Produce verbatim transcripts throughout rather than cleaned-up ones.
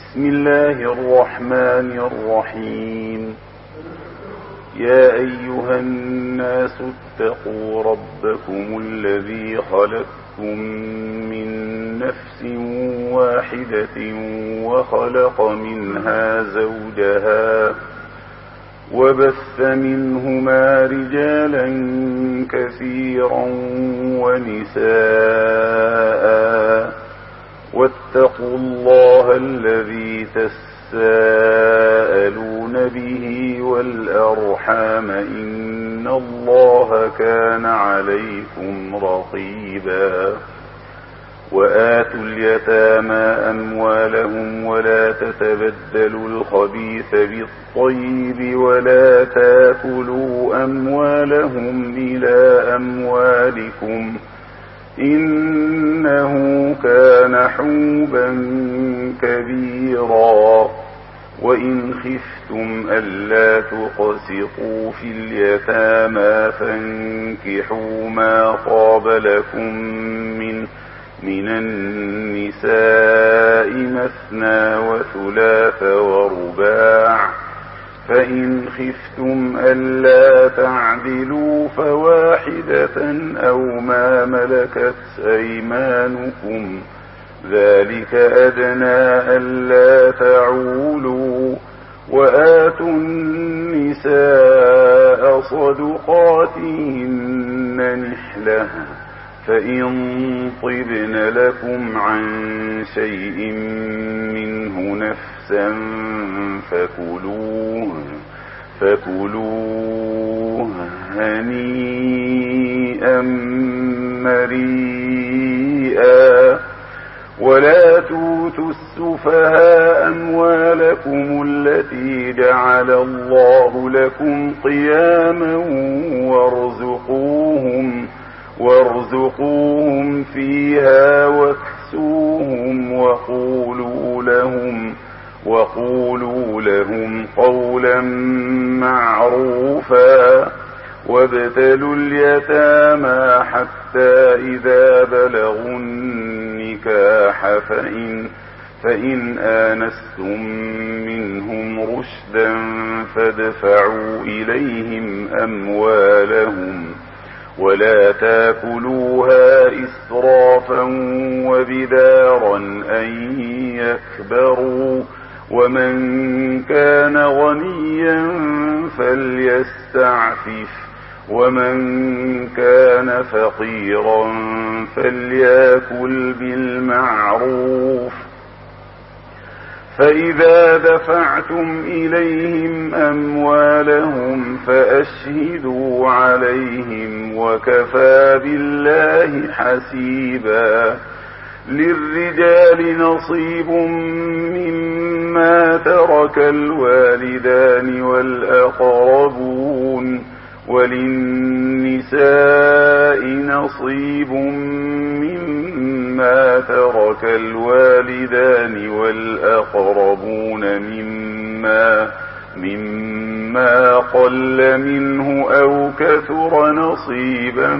بسم الله الرحمن الرحيم. يا أيها الناس اتقوا ربكم الذي خلقكم من نفس واحدة وخلق منها زوجها وبث منهما رجالا كثيرا ونساء واتقوا الله الذي تساءلون به والأرحام إن الله كان عليكم رقيبا. وآتوا اليتامى أموالهم ولا تتبدلوا الخبيث بالطيب ولا تاكلوا أموالهم إلى أموالكم إنه كان حوبا كبيرا. وإن خفتم ألا تقسطوا في اليتامى فانكحوا ما طاب لكم من من النساء مثنى وثلاث ورباع، فإن خفتم ألا تعدلوا فواحدة أو ما ملكت أيمانكم ذلك أدنى ألا تعولوا. وآتوا النساء صدقاتهن نحلة فإن طبن لكم عن شيء منه نفسا فكلوه فكلوه هنيئا مريئا. ولا توتوا السفهاء أموالكم التي جعل الله لكم قياما وارزقوهم وارزقوهم فيها واكسوهم وقولوا لهم وقولوا لهم قولا معروفا. وابتلوا اليتامى حتى إذا بلغوا النكاح فإن, فإن آنستم منهم رشدا فادفعوا إليهم أموالهم ولا تاكلوها إسرافا وبدارا أن يكبروا. ومن كان غنيا فليستعفف ومن كان فقيرا فليأكل بالمعروف. فإذا دفعتم إليهم أموالهم فأشهدوا عليهم وكفى بالله حسيبا. للرجال نصيب مما ترك الوالدان والأقربون وللنساء نصيب مما ترك الوالدان والأقربون مما مما قل منه أو كثر نصيبا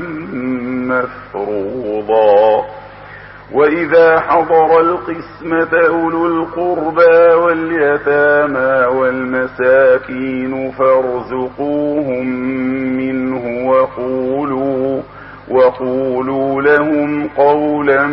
مفروضا. وإذا حضر القسمة أولو القربى واليتامى والمساكين فارزقوهم منه وقولوا, وقولوا لهم قولا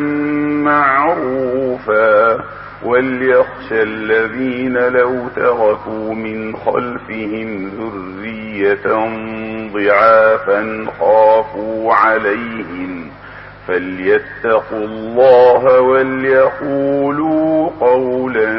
معروفا. وليخشى الذين لو تركوا من خلفهم ذرية ضعافا خافوا عليهم فليتقوا الله وليقولوا قولا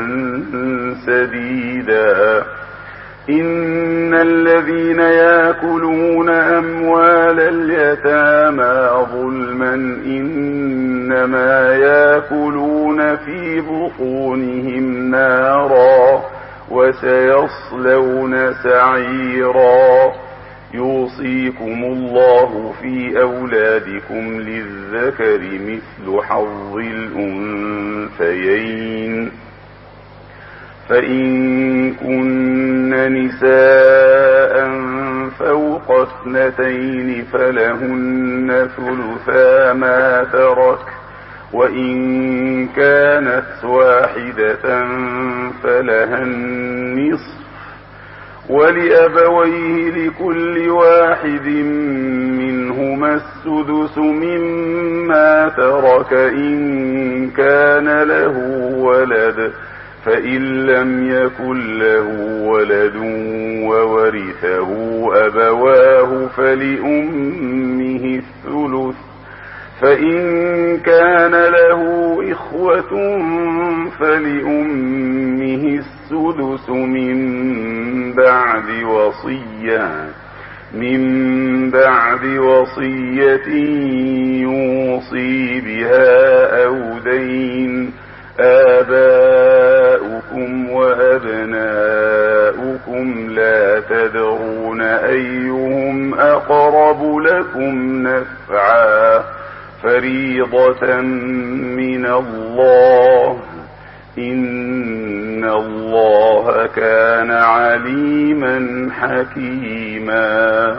سديدا. إن الذين يأكلون أموال اليتامى ظلما إنما يأكلون في بطونهم نارا وسيصلون سعيرا. يوصيكم الله في أولادكم للذكر مثل حظ الأنثيين. فإن كن نساء فوق اثنتين فلهن ثلثا ما ترك وإن كانت واحدة فلها النصف ولأبويه لكل واحد منهما السدس مما ترك إن كان له ولد فإن لم يكن له ولد وورثه أبواه فلأمه الثلث فإن كان له إخوة فلأمه السدس من بعد وصية من بعد وصية يوصي بها أو دين آباؤكم وأبناؤكم لا تدرون أيهم أقرب لكم نفعا فريضة من الله إن الله كان عليما حكيما.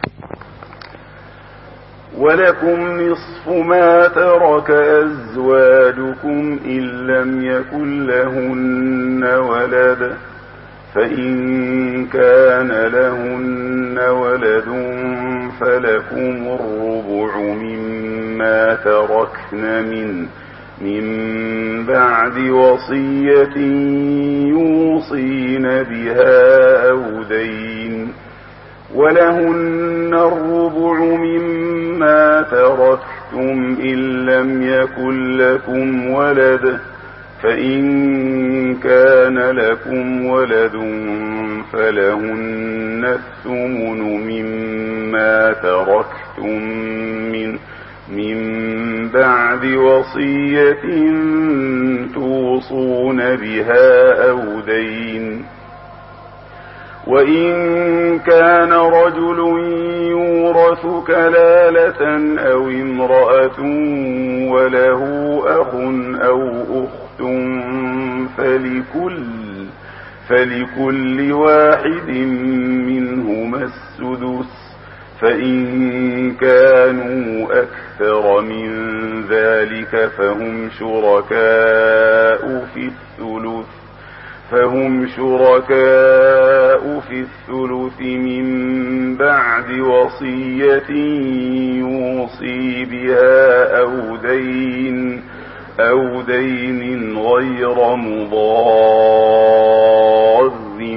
ولكم نصف ما ترك أزواجكم إن لم يكن لهن ولد فإن كان لهن ولد فلكم الربع مما تركن من من بعد وصية يوصين بها أو دين ولهن الربع مما تركتم إن لم يكن لكم ولد فإن كان لكم ولد فلهن الثمن مما تركتم من من بعد وصية توصون بها أو دين وإن كان رجل يورث كلالة أو امرأة وله أخ أو أخت فلكل فلكل واحد منهما السدس فإن كانوا أكثر من ذلك فهم شركاء في الثلث فهم شركاء في الثلث من بعد وصية يوصي بها أو دين أو دين غير مضار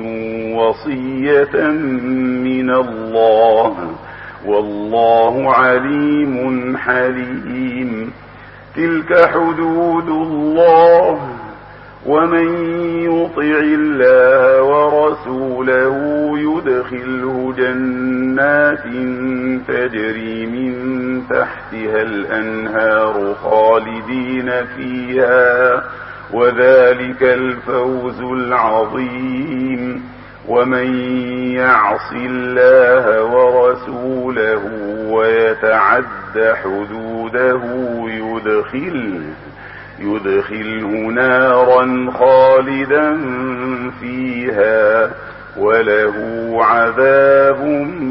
وصية من الله والله عليم حليم. تلك حدود الله ومن يطع الله ورسوله يدخله جنات تجري من تحتها الأنهار خالدين فيها وذلك الفوز العظيم. ومن يعص الله ورسوله ويتعد حدوده يدخله يدخله نارا خالدا فيها وله عذاب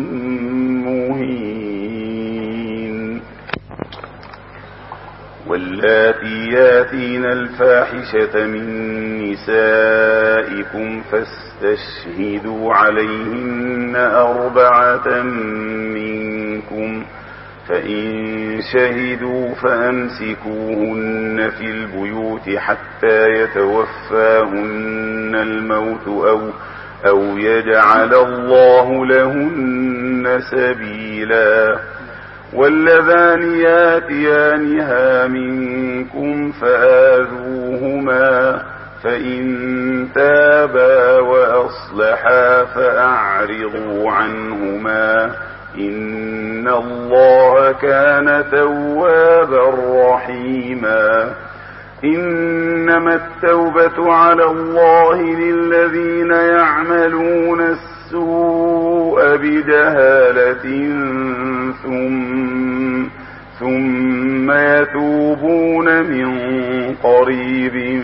مهين. واللاتي ياتين الفاحشة من نسائكم فاستشهدوا عليهن أربعة منكم فإن شهدوا فأمسكوهن في البيوت حتى يتوفاهن الموت أو, أو يجعل الله لهن سبيلا. واللذان ياتيانها منكم فآذوهما فإن تابا وأصلحا فأعرضوا عنهما إن الله كان توابا رحيما. إنما التوبة على الله للذين يعملون السوء بجهالة ثم, ثم يتوبون من قريب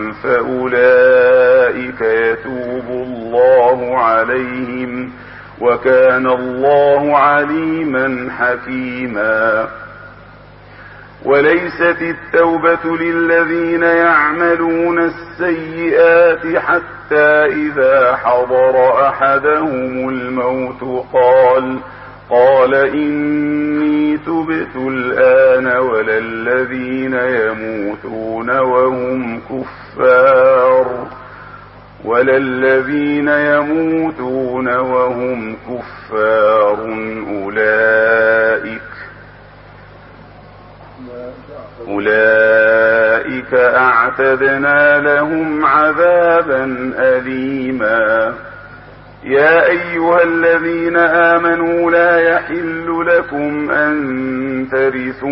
فأولئك يتوب الله عليهم وكان الله عليما حكيما. وليست التوبة للذين يعملون السيئات حتى إذا حضر أحدهم الموت قال قال إني تبت الآن ولا الذين يموتون وهم كفار ولا الذين يموتون وهم كفار أولئك أولئك أعتدنا لهم عذابا أليما. يا أيها الذين آمنوا لا يحل لكم أن ترثوا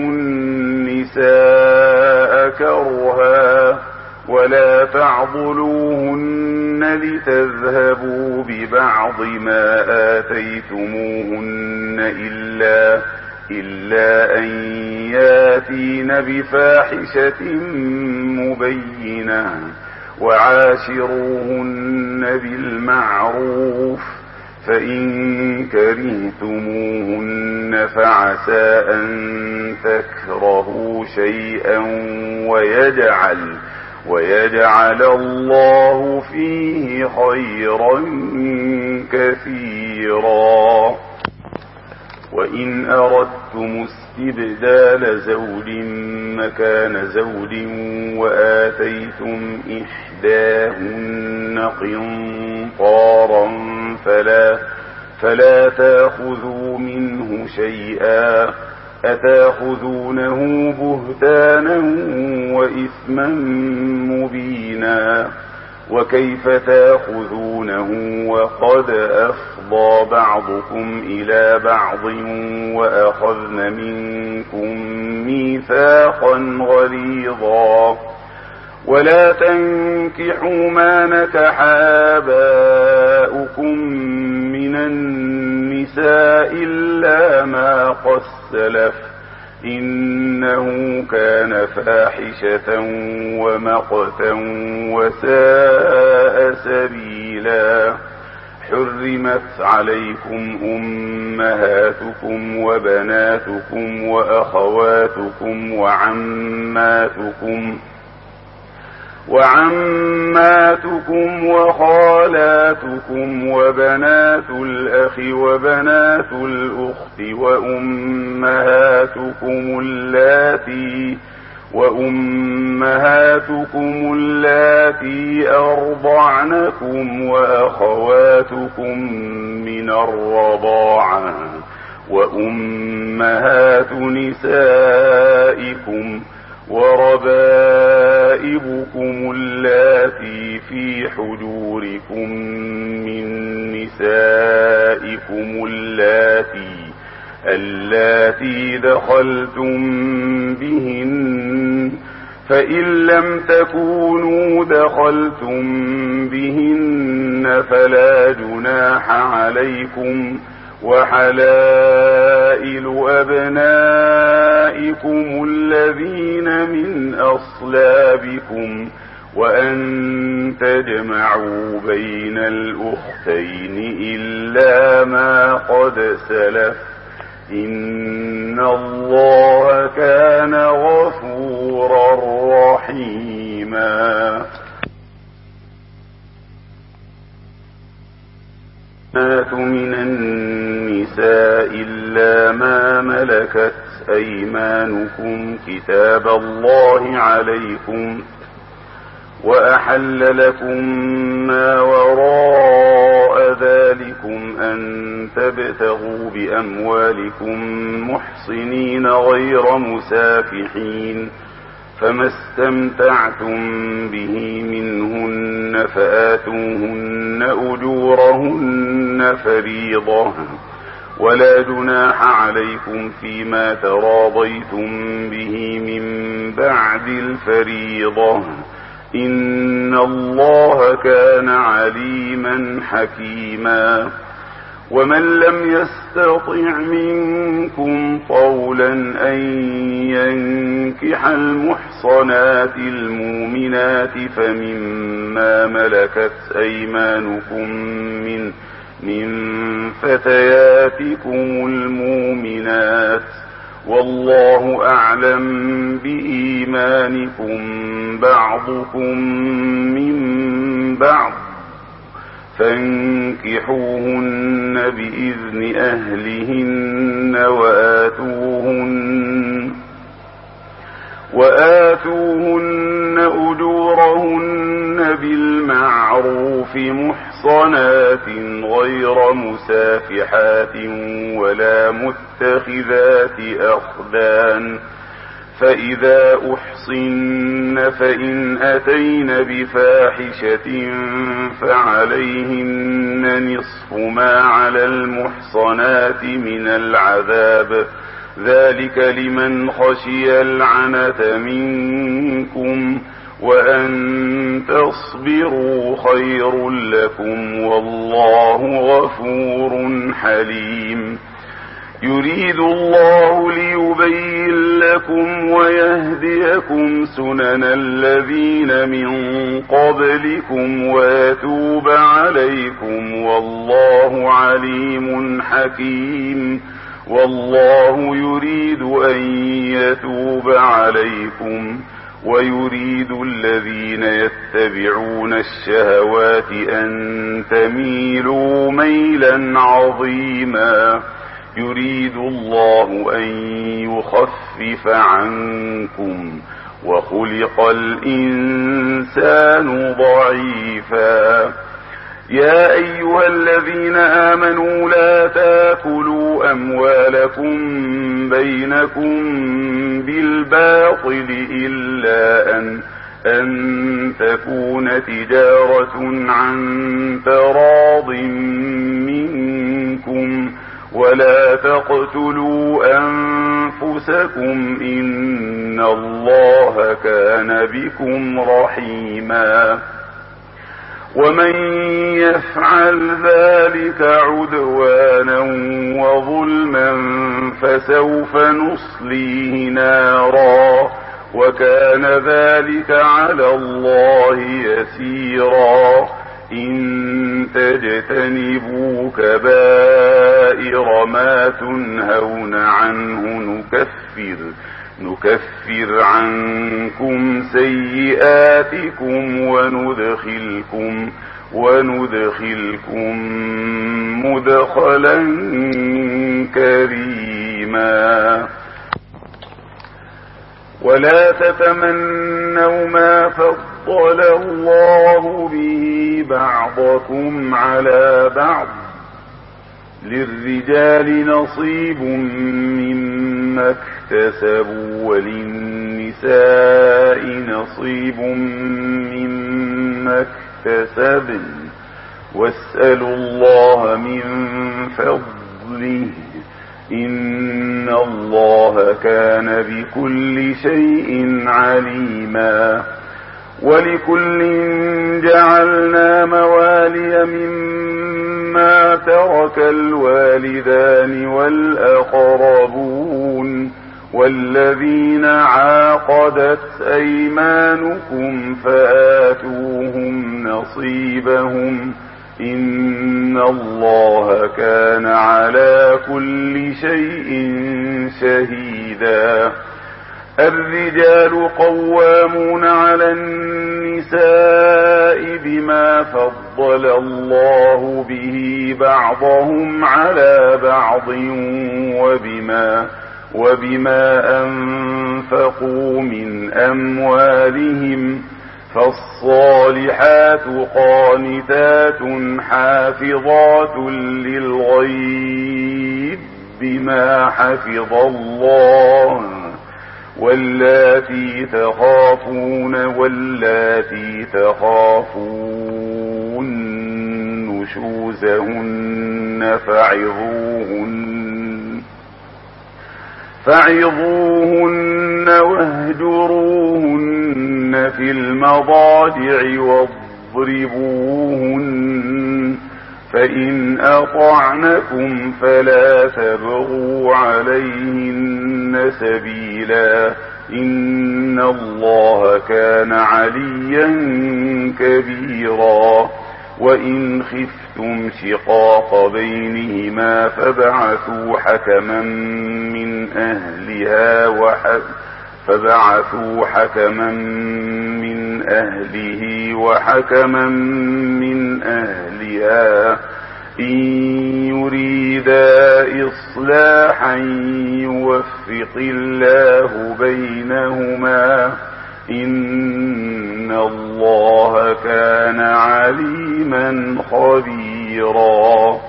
النساء كرها ولا تعضلوهن لتذهبوا ببعض ما آتيتموهن إلا إلا أن ياتين بفاحشة مبينة وعاشروهن بالمعروف فإن كرهتموهن فعسى أن تكرهوا شيئا ويجعل ويجعل الله فيه خيرا كثيرا. وإن أردتم استبدال زوج مكان زوج وآتيتم إحداهن قنطارا فلا, فلا تأخذوا منه شيئا أتأخذونه بهتانا وإثما مبينا وكيف تأخذونه وقد أفضى بعضكم إلى بعض وأخذن منكم ميثاقا غليظا ولا تنكحوا ما نكح آباؤكم من النساء إلا ما قد سلف إنه كان فاحشة ومقتا وساء سبيلا. حرمت عليكم أمهاتكم وبناتكم وأخواتكم وعماتكم وعماتكم وخالاتكم وبنات الأخ وبنات الأخت وأمهاتكم اللاتي وأمهاتكم اللاتي أرضعنكم وأخواتكم من الرضاعة وأمهات نسائكم وربائبكم اللاتي في حجوركم من نسائكم اللاتي اللاتي دخلتم بهن فإن لم تكونوا دخلتم بهن فلا جناح عليكم وحلائل أبنائكم الذين من أصلابكم وأن تجمعوا بين الأختين إلا ما قد سلف إن الله كان غفورا رحيما. من النساء إلا ما ملكت أيمانكم كتاب الله عليكم وأحل لكم ما وراء ذلكم أن تبتغوا بأموالكم محصنين غير مسافحين فما استمتعتم به منهن فآتوهن أجورهن فريضة ولا جناح عليكم فيما تراضيتم به من بعد الفريضة إن الله كان عليما حكيما. ومن لم يستطع منكم طولا أن ينكح المحصنات المؤمنات فمما ملكت أيمانكم من من فتياتكم المؤمنات والله أعلم بإيمانكم بعضكم من بعض فانكحوهن بإذن أهلهن وآتوهن, وآتوهن أجورهن بالمعروف محصنات غير مسافحات ولا متخذات أخدان فإذا أحصن فإن أتين بفاحشة فعليهن نصف ما على المحصنات من العذاب ذلك لمن خشي العنة منكم وأن تصبروا خير لكم والله غفور حليم يريد الله ليبين لكم ويهديكم سنن الذين من قبلكم ويتوب عليكم والله عليم حكيم والله يريد أن يتوب عليكم ويريد الذين يتبعون الشهوات أن تميلوا ميلا عظيما يريد الله أن يخفف عنكم وخلق الإنسان ضعيفا يا أيها الذين آمنوا لا تاكلوا أموالكم بينكم بالباطل إلا أن, أن تكون تجارة عن تراض منكم ولا تقتلوا أنفسكم إن الله كان بكم رحيما ومن يفعل ذلك عدوانا وظلما فسوف نصليه نارا وكان ذلك على الله يسيرا إن تجتنبوا كبائر ما تنهون عنه نكفر نكفر عنكم سيئاتكم وندخلكم وندخلكم مدخلا كريما ولا تتمنوا ما فضل الله به بعضكم على بعض للرجال نصيب مما اكتسبوا وللنساء نصيب مما اكتسبن واسألوا الله من فضله إن الله كان بكل شيء عليما ولكل جعلنا موالي مما ترك الوالدان والأقربون والذين عاقدت أيمانكم فآتوهم نصيبهم إن الله كان على كل شيء شهيدا الرجال قوامون على النساء بما فضل الله به بعضهم على بعض وبما وبما أنفقوا من أموالهم فالصالحات قانتات حافظات للغيب بما حفظ الله واللاتي تخافون واللاتي تخافون نشوزهن فعظوهن فعظوهن واهجروهن في المضاجع واضربوهن فإن أطعنكم فلا تبغوا عليهن سبيلا إن الله كان عليا كبيرا وإن خفتم خفتم شقاق بينهما فبعثوا حكما من أهلها وحكما فبعثوا حكما من أهله وحكما من أهلها إن يريدا إصلاحا يوفق الله بينهما إن الله كان عليما خبيرا.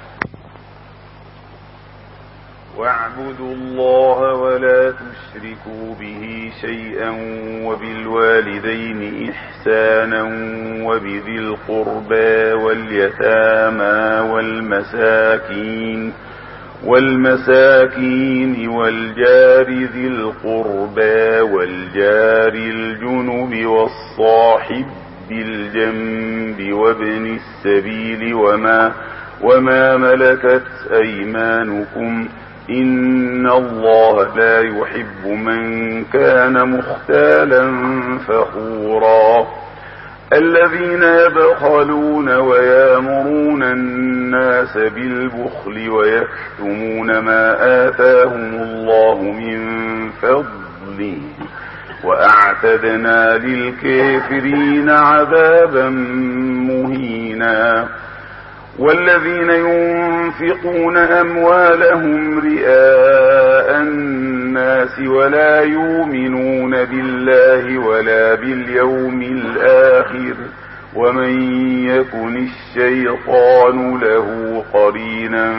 واعبدوا الله ولا تشركوا به شيئا وبالوالدين إحسانا وبذي القربى واليتامى والمساكين والمساكين والجار ذي القربى والجار الجنب والصاحب بالجنب وابن السبيل وما وما ملكت أيمانكم إن الله لا يحب من كان مختالا فخورا. الذين يبخلون ويامرون الناس بالبخل ويكتمون ما آتاهم الله من فضله وأعتدنا للكافرين عذابا مهينا. والذين ينفقون أموالهم رئاء الناس ولا يؤمنون بالله ولا باليوم الآخر ومن يكن الشيطان له قرينا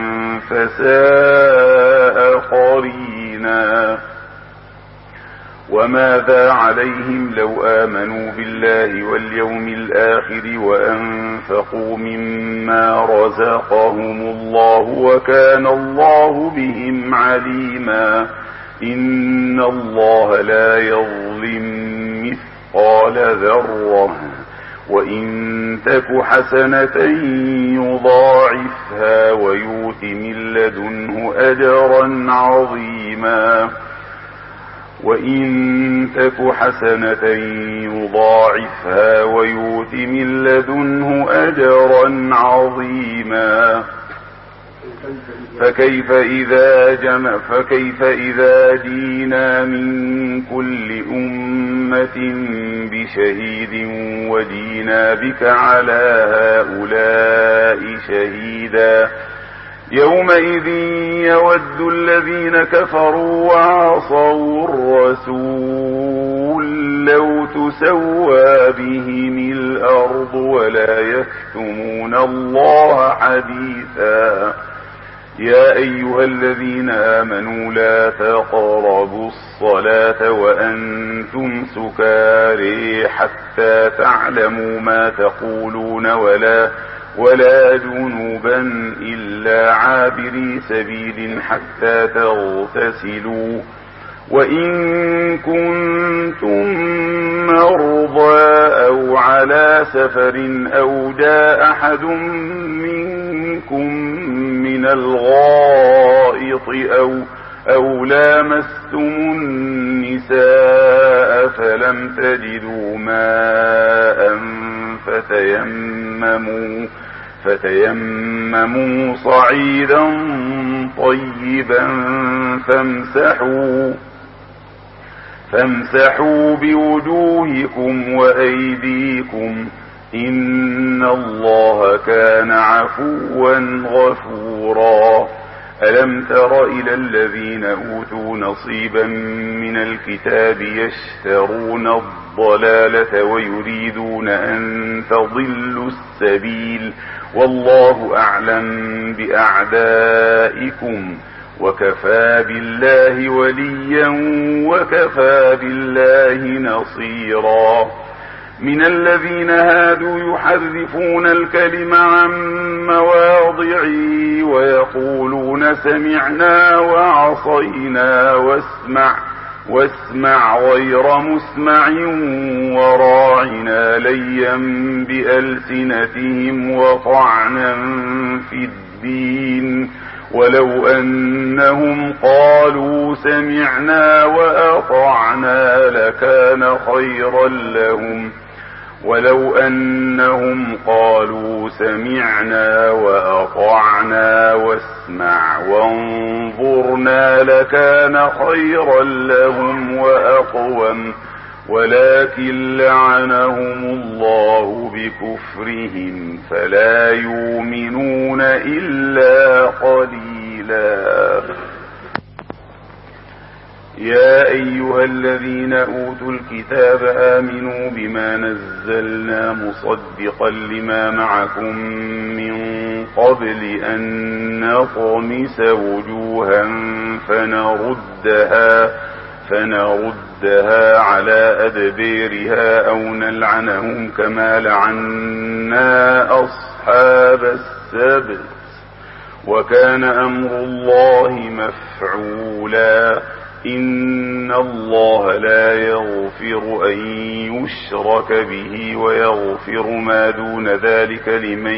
فساء قرينا. وماذا عليهم لو آمنوا بالله واليوم الآخر وأنفقوا مما رزقهم الله وكان الله بهم عليما. إن الله لا يظلم مثقال ذرة وإن تك حسنة يضاعفها ويؤت من لدنه أجرا عظيما. وإن تك حسنة يضاعفها ويؤت من لدنه أجرا عظيما. فكيف إذا جمع فكيف إذا جينا من كل أمة بشهيد وجينا بك على هؤلاء شهيدا. يومئذ يود الذين كفروا وعصوا الرسول لو تسوى بهم الأرض ولا يكتمون الله حديثا. يا أيها الذين آمنوا لا تقربوا الصلاة وأنتم سكارى حتى تعلموا ما تقولون ولا ولا جنوبا إلا عابري سبيل حتى تغتسلوا. وإن كنتم مرضى أو على سفر أو جاء أحد منكم من الغائط أو, أو لامستم النساء فلم تجدوا ماء فتيمموا فتيمموا صعيدا طيبا فامسحوا فامسحوا بوجوهكم وأيديكم إن الله كان عفوا غفورا. ألم تر إلى الذين أوتوا نصيبا من الكتاب يشترون الضلالة ويريدون أن تضلوا السبيل والله أعلم بأعدائكم وكفى بالله وليا وكفى بالله نصيرا. من الذين هادوا يحرفون الكلم عن مواضعه ويقولون سمعنا وعصينا واسمع واسمع غير مسمع وراعنا ليا بألسنتهم وطعنا في الدين ولو أنهم قالوا سمعنا وأطعنا لكان خيرا لهم ولو أنهم قالوا سمعنا وأطعنا واسمع وانظرنا لكان خيرا لهم وأقوم، ولكن لعنهم الله بكفرهم فلا يؤمنون إلا قليلا. يا أيها الذين أوتوا الكتاب آمنوا بما نزلنا مصدقا لما معكم من قبل أن نطمس وجوها فنردها فنردها على أدبيرها أو نلعنهم كما لعنا أصحاب السبت، وكان أمر الله مفعولا. إن الله لا يغفر أن يشرك به ويغفر ما دون ذلك لمن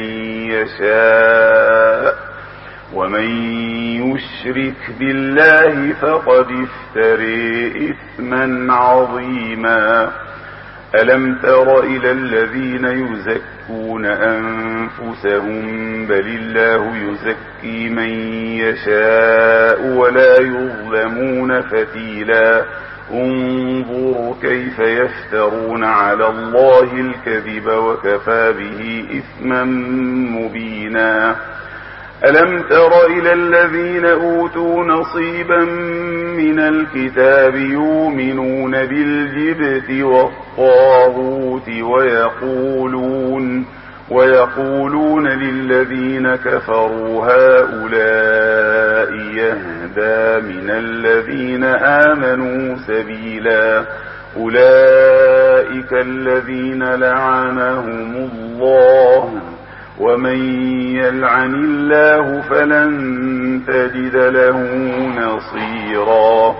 يشاء، ومن يشرك بالله فقد افترى إثما عظيما. ألم تر إلى الذين يزكون أنفسهم بل الله يزكي من يشاء ولا يظلمون فتيلا. انظروا كيف يفترون على الله الكذب وكفى به إثما مبينا. ألم تر إلى الذين أوتوا نصيبا من الكتاب يؤمنون بالجبت والطاغوت ويقولون ويقولون للذين كفروا هؤلاء يهدى من الذين آمنوا سبيلا. أولئك الذين لعنهم الله، ومن يلعن الله فلن تجد له نصيرا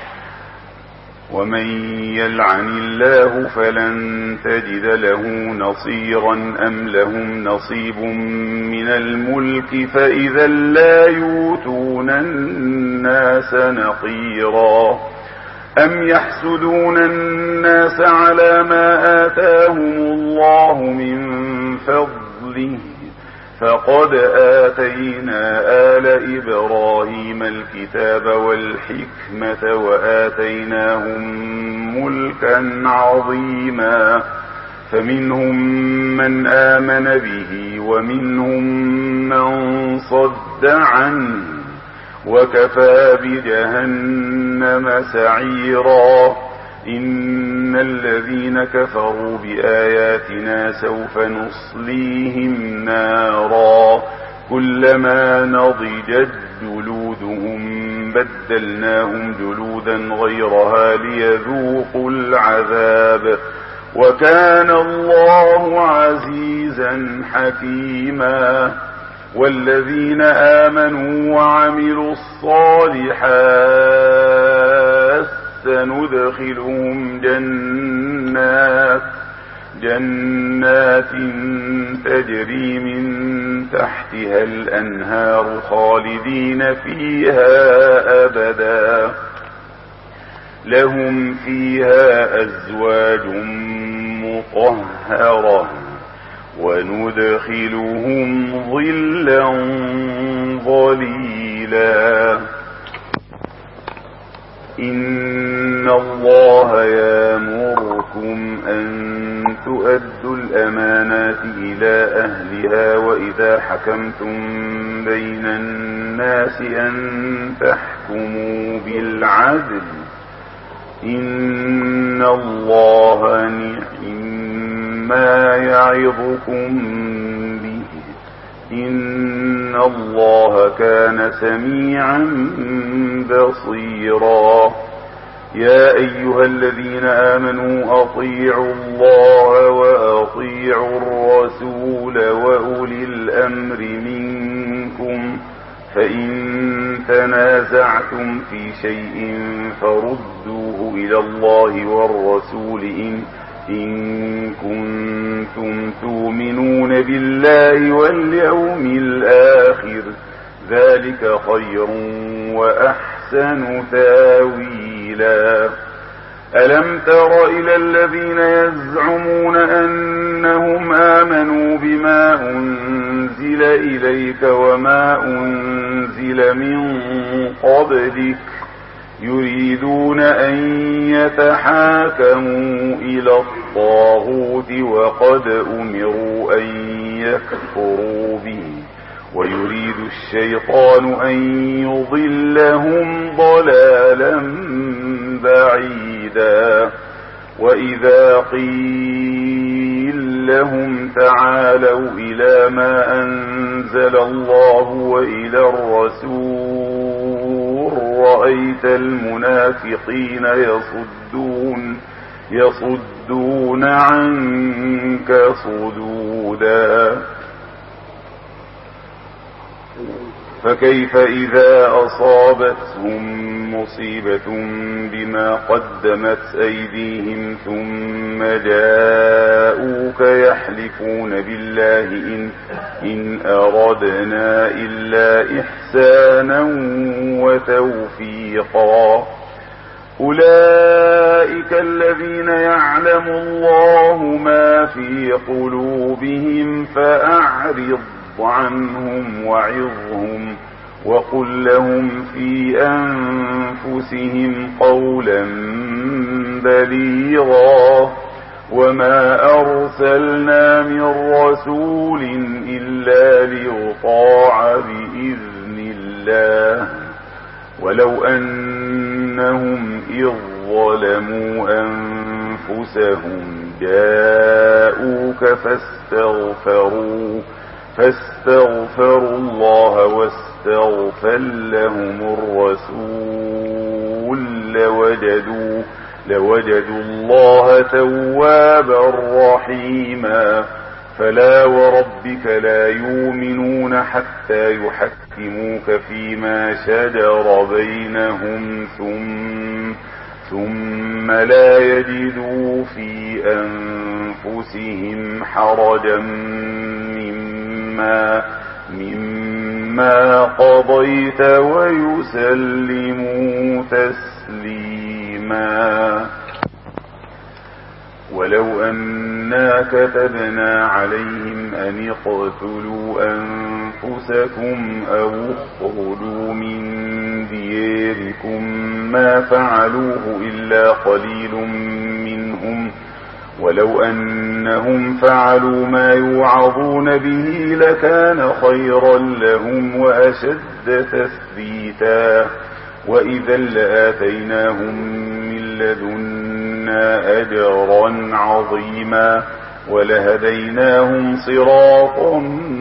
ومن يلعن الله فلن تجد له نصيرا أم لهم نصيب من الملك فإذا لا يؤتون الناس نقيرا. أم يحسدون الناس على ما آتاهم الله من فضله، فقد آتينا آل إبراهيم الكتاب والحكمة وآتيناهم ملكا عظيما، فمنهم من آمن به ومنهم من صد عنه، وكفى بجهنم سعيرا. إن الذين كفروا بآياتنا سوف نصليهم نارا كلما نضجت جلودهم بدلناهم جلودا غيرها ليذوقوا العذاب، وكان الله عزيزا حكيما. والذين آمنوا وعملوا الصالحات سندخلهم جنات جنات تجري من تحتها الأنهار خالدين فيها أبدا، لهم فيها أزواج مطهرة وندخلهم ظلا ظليلا. إن الله يأمركم أن تؤدوا الأمانات إلى أهلها وإذا حكمتم بين الناس أن تحكموا بالعدل، إن الله نعم ما يعظكم به، إن الله كان سميعا بصيرا. يا أيها الذين آمنوا أطيعوا الله وأطيعوا الرسول وأولي الأمر منكم، فإن تنازعتم في شيء فردوه إلى الله والرسول إن إن كنتم تؤمنون بالله واليوم الآخر، ذلك خير وأحسن تاويلا. ألم تر إلى الذين يزعمون أنهم آمنوا بما أنزل إليك وما أنزل من قبلك يريدون أن يتحاكموا إلى الطاغوت وقد أمروا أن يكفروا به ويريد الشيطان أن يضلهم ضلالا بعيدا وإذا قيل لهم تعالوا إلى ما أنزل الله وإلى الرسول رأيت المنافقين يصدون يصدون عنك صدودا فكيف إذا أصابتهم مصيبة بما قدمت أيديهم ثم جاءوك يحلفون بالله إن, إن أردنا إلا إحسانا وتوفيقا أولئك الذين يعلم الله ما في قلوبهم فأعرض عنهم وعظهم وقل لهم في أنفسهم قولا بليغا وما أرسلنا من رسول إلا ليطاع بإذن الله ولو أنهم إذ ظلموا أنفسهم جاءوك فاستغفروا فاستغفروا الله واستغفر لهم الرسول لوجدوا, لوجدوا الله توابا رحيما فلا وربك لا يؤمنون حتى يحكموك فيما شجر بينهم ثم, ثم لا يجدوا في أنفسهم حرجا مما, مما قضيت ويسلموا تسليما ولو أنا كتبنا عليهم أن اقتلوا أنفسكم أو اخرجوا من دياركم ما فعلوه إلا قليل منهم ولو أنهم فعلوا ما يوعظون به لكان خيرا لهم وأشد تثبيتا وإذا لآتيناهم من لدنا أجرا عظيما ولهديناهم صراطا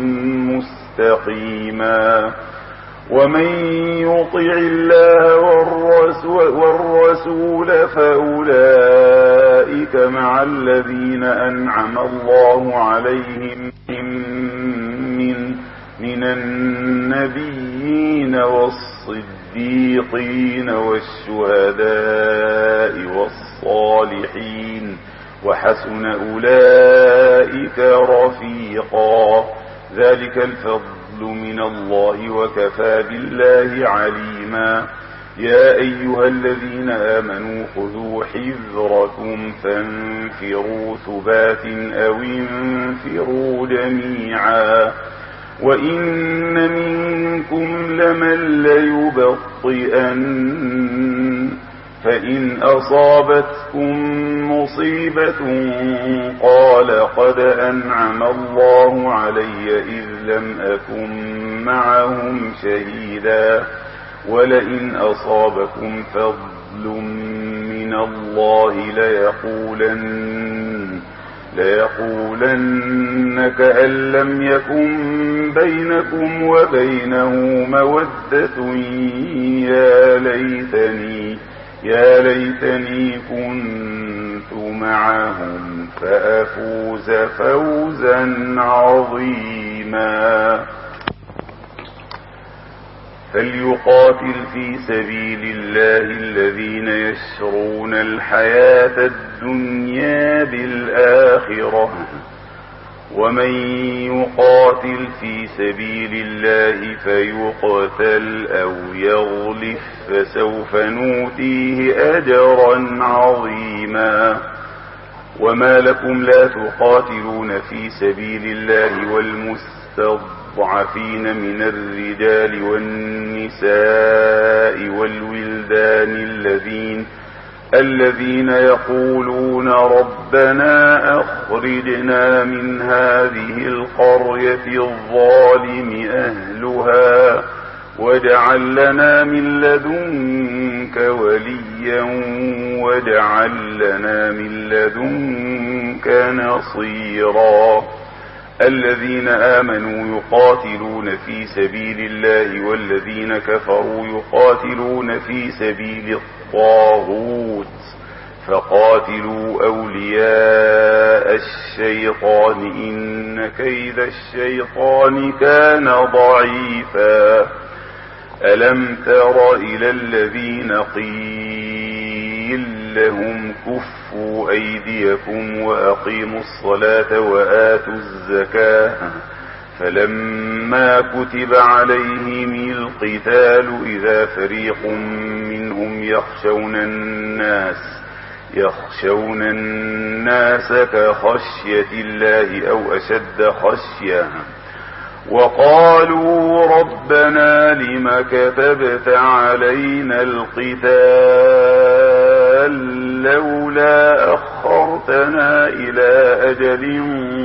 مستقيما ومن يطع الله والرسول, والرسول فأولئك مع الذين أنعم الله عليهم من, من النبيين والصديقين والشهداء والصالحين وحسن أولئك رفيقا ذلك الفضل من الله وكفى بالله عليما يا أيها الذين آمنوا خذوا حذركم فانفروا ثبات أو انفروا جميعا وإن منكم لمن ليبطئن فإن أصابتكم مصيبة قال قد أنعم الله علي إذ لم أكن معهم شهيدا ولئن أصابكم فضل من الله ليقولن ليقولن كأن لم يكن بينكم وبينه مودة يا ليتني يا ليتني كنت معهم فأفوز فوزا عظيما فليقاتل في سبيل الله الذين يشرون الحياة الدنيا بالآخرة ومن يقاتل في سبيل الله فيقتل أو يغلف فسوف نؤتيه أجرا عظيما. وما لكم لا تقاتلون في سبيل الله والمستضعفين من الرجال والنساء والولدان الذين الذين يقولون ربنا أخرجنا من هذه القرية الظالم أهلها واجعل لنا من لدنك وليا واجعل لنا من لدنك نصيرا. الذين آمنوا يقاتلون في سبيل الله والذين كفروا يقاتلون في سبيل الطاغوت فقاتلوا أولياء الشيطان إن كيد الشيطان كان ضعيفا. ألم تر إلى الذين قيل لهم كفوا أيديكم وأقيموا الصلاة وآتوا الزكاة فلما كتب عليهم القتال إذا فريق منهم يخشون الناس يخشون الناس كخشية الله أو أشد خشية وقالوا ربنا لم كتبت علينا القتال لولا أخرتنا إلى أجل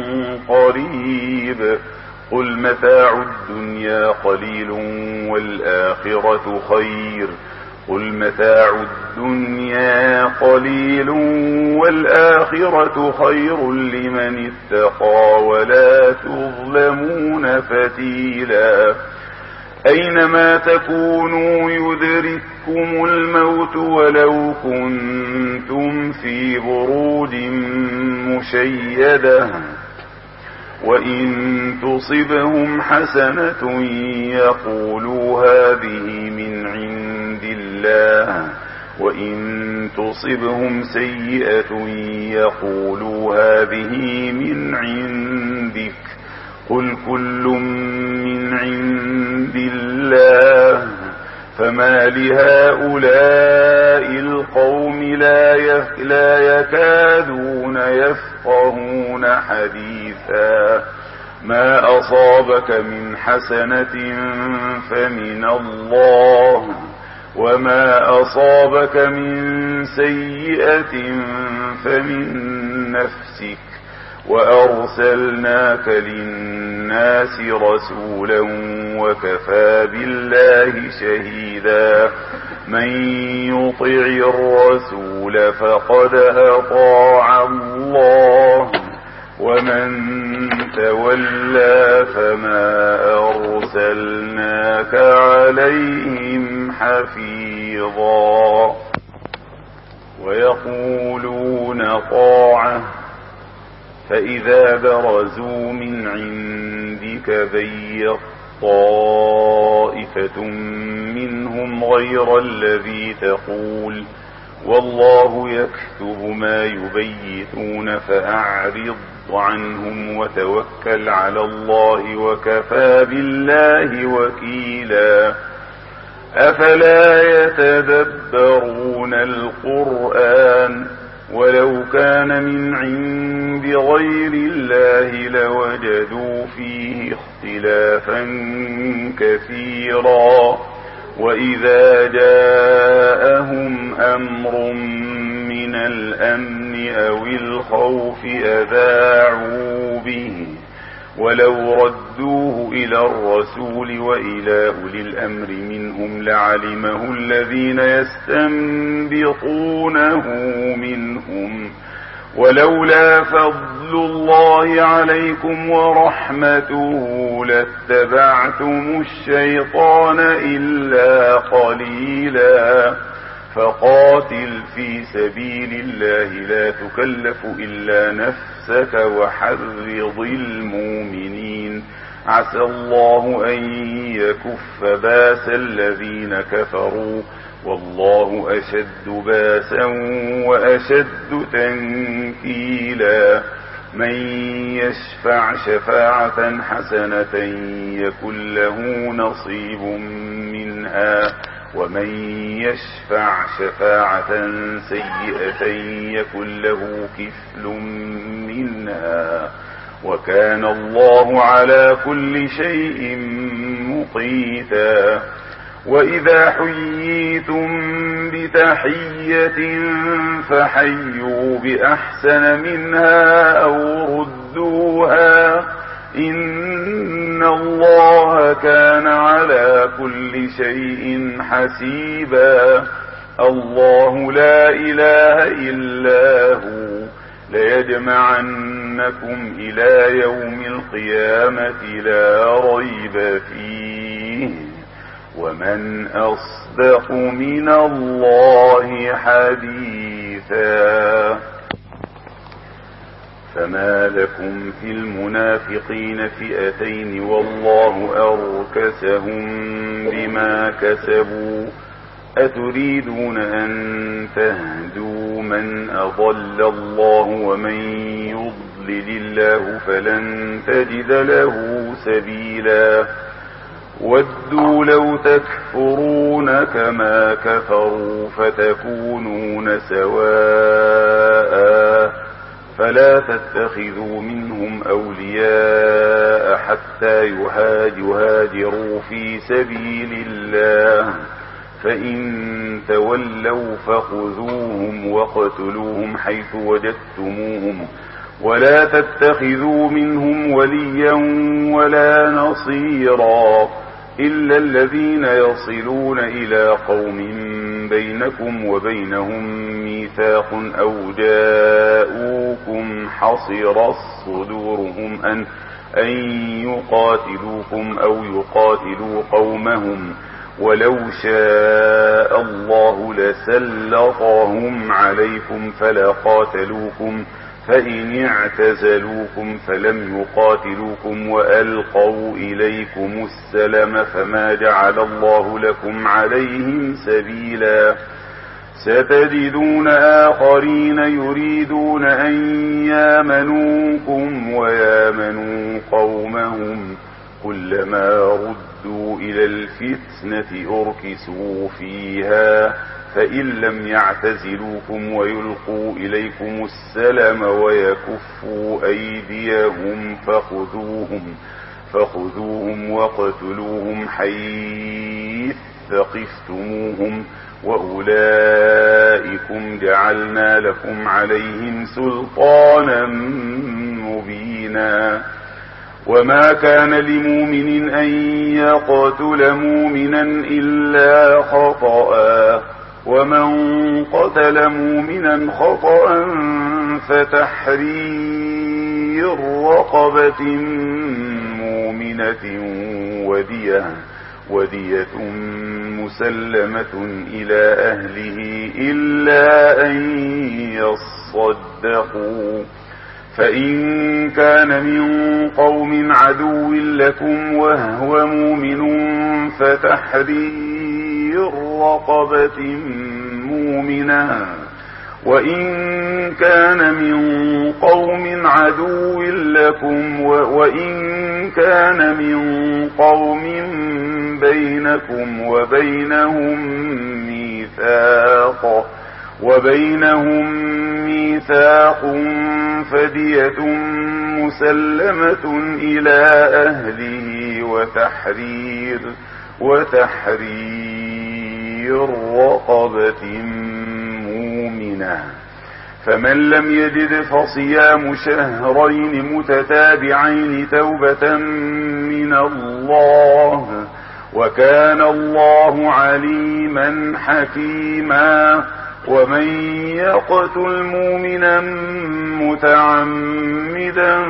قريب قل متاع الدنيا قليل والآخرة خير قل متاع الدنيا قليل والآخرة خير لمن اتقى ولا تظلمون فتيلا. أينما تكونوا يدرككم الموت ولو كنتم في بروج مشيدة وإن تصبهم حسنة يقولوا هذه من عند الله وإن تصبهم سيئة يقولوا هذه من عندك قل كل من عند الله فما لهؤلاء القوم لا يكادون يفقهون حديثا. ما أصابك من حسنة فمن الله وما أصابك من سيئة فمن نفسك وأرسلناك للناس رسولا وكفى بالله شهيدا. من يطع الرسول فقد أطاع الله ومن تولى فما أرسلناك عليهم حفيظا. ويقولون طاعة فإذا برزوا من عندك بيت طائفة منهم غير الذي تقول والله يكتب ما يبيتون فأعرض عنهم وتوكل على الله وكفى بالله وكيلا. أفلا يتدبرون القرآن ولو كان من عند غير الله لوجدوا فيه اختلافا كثيرا. وإذا جاءهم أمر من الأمن أو الخوف أذاعوا به ولو ردوه إلى الرسول وإلى أولي الأمر منهم لعلمه الذين يستنبطونه منهم ولولا فضل الله عليكم ورحمته لاتبعتم الشيطان إلا قليلا. فقاتل في سبيل الله لا تكلف إلا نفسك وحرض المؤمنين عسى الله أن يكف باس الذين كفروا والله أشد باسا وأشد تنكيلا. من يشفع شفاعة حسنة يكن له نصيب منها ومن يشفع شفاعة سيئة يكن له كفل منها وكان الله على كل شيء مقيتا. وإذا حييتم بتحية فحيوا بأحسن منها أو ردوها إن الله كان على كل شيء حسيبا. الله لا إله إلا هو ليجمعنكم إلى يوم القيامة لا ريب فيه ومن أصدق من الله حديثا. فما لكم في المنافقين فئتين والله أركسهم بما كسبوا أتريدون أن تهدوا من أضل الله ومن يضلل الله فلن تجد له سبيلا. ودوا لو تكفرون كما كفروا فتكونون سواء فلا تتخذوا منهم أولياء حتى يهاجروا في سبيل الله فإن تولوا فخذوهم واقتلوهم حيث وجدتموهم ولا تتخذوا منهم وليا ولا نصيرا إلا الذين يصلون إلى قوم بينكم وبينهم ميثاق أو جاءوكم حصرت صدورهم أن, أن يقاتلوكم أو يقاتلوا قومهم ولو شاء الله لسلطهم عليكم فلا قاتلوكم فإن اعتزلوكم فلم يقاتلوكم وألقوا إليكم السلم فما جعل الله لكم عليهم سبيلا. ستجدون آخرين يريدون أن يامنوكم ويامنوا قومهم كلما ردوا إلى الفتنة أركسوا فيها فإن لم يعتزلوكم ويلقوا إليكم السلم ويكفوا أيديهم فخذوهم, فخذوهم واقتلوهم حيث ثقفتموهم وأولئكم جعلنا لكم عليهم سلطانا مبينا. وما كان لمؤمن أن يقتل مؤمنا إلا خطأ ومن قتل مؤمنا خطأ فتحرير رقبة مؤمنة ودية, ودية مسلمة إلى أهله إلا أن يصدقوا فإن كان من قوم عدو لكم وهو مؤمن فتحرير رقبة مؤمنة وإن كان من قوم عدو لكم وإن كان من قوم بينكم وبينهم ميثاق وبينهم ميثاق فدية مسلمة إلى أهله وتحرير وتحرير رقبة مؤمنة فمن لم يجد فصيام شهرين متتابعين توبة من الله وكان الله عليما حكيما. ومن يقتل مؤمنا متعمدا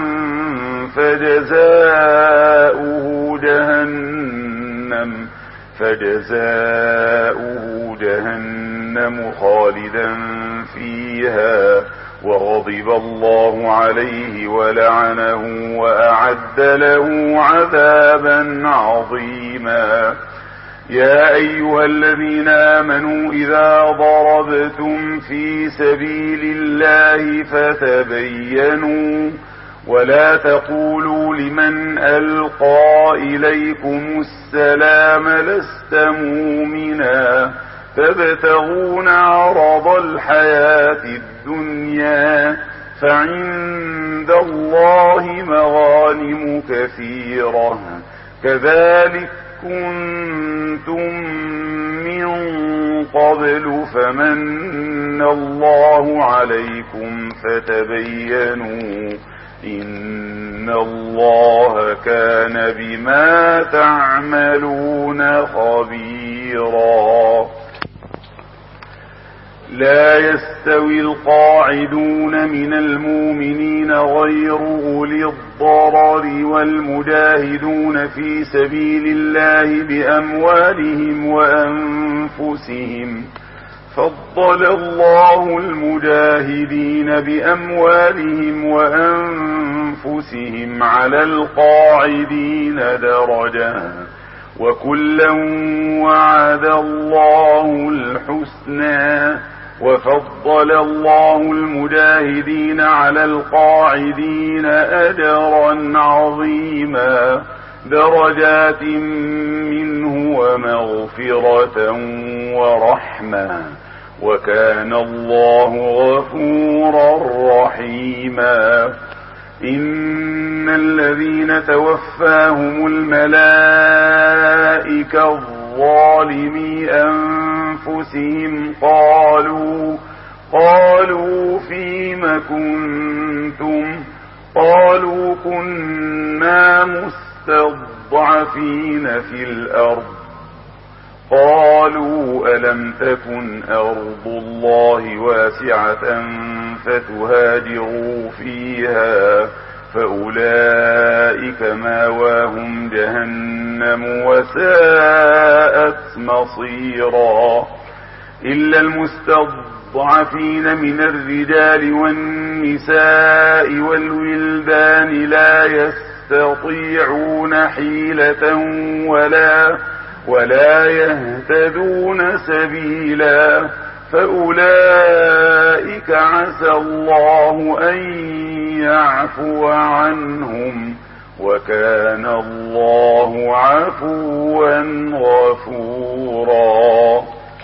فجزاؤه جهنم فجزاؤه جهنم خالدا فيها وغضب الله عليه ولعنه وأعد له عذابا عظيما. يا أيها الذين آمنوا إذا ضربتم في سبيل الله فتبينوا ولا تقولوا لمن ألقى إليكم السلام لست مؤمنا تبتغون عرض الحياة الدنيا فعند الله مغانم كثيرة كذلك كنتم من قبل فمن الله عليكم فتبينوا إن الله كان بما تعملون خبيرا. لا يستوي القاعدون من المؤمنين غير أولي الضرر والمجاهدون في سبيل الله بأموالهم وأنفسهم فضل الله المجاهدين بأموالهم وأنفسهم على القاعدين درجة وكلا وعد الله الحسنى وفضل الله المجاهدين على القاعدين أجرا عظيما درجات منه ومغفرة ورحمة وكان الله غفورا رحيما. إن الذين توفاهم الملائكة الظالمي أنفسهم قالوا قالوا فيم كنتم قالوا كنا مستضعفين في الأرض قالوا ألم تكن أرض الله واسعة فتهاجروا فيها فأولئك ماواهم جهنم وساءت مصيرا. إلا المستضعفين من الرجال والنساء والولدان لا يستطيعون حيلة ولا ولا يهتدون سبيلا فأولئك عسى الله أن يعفو عنهم وكان الله عفوا غفورا.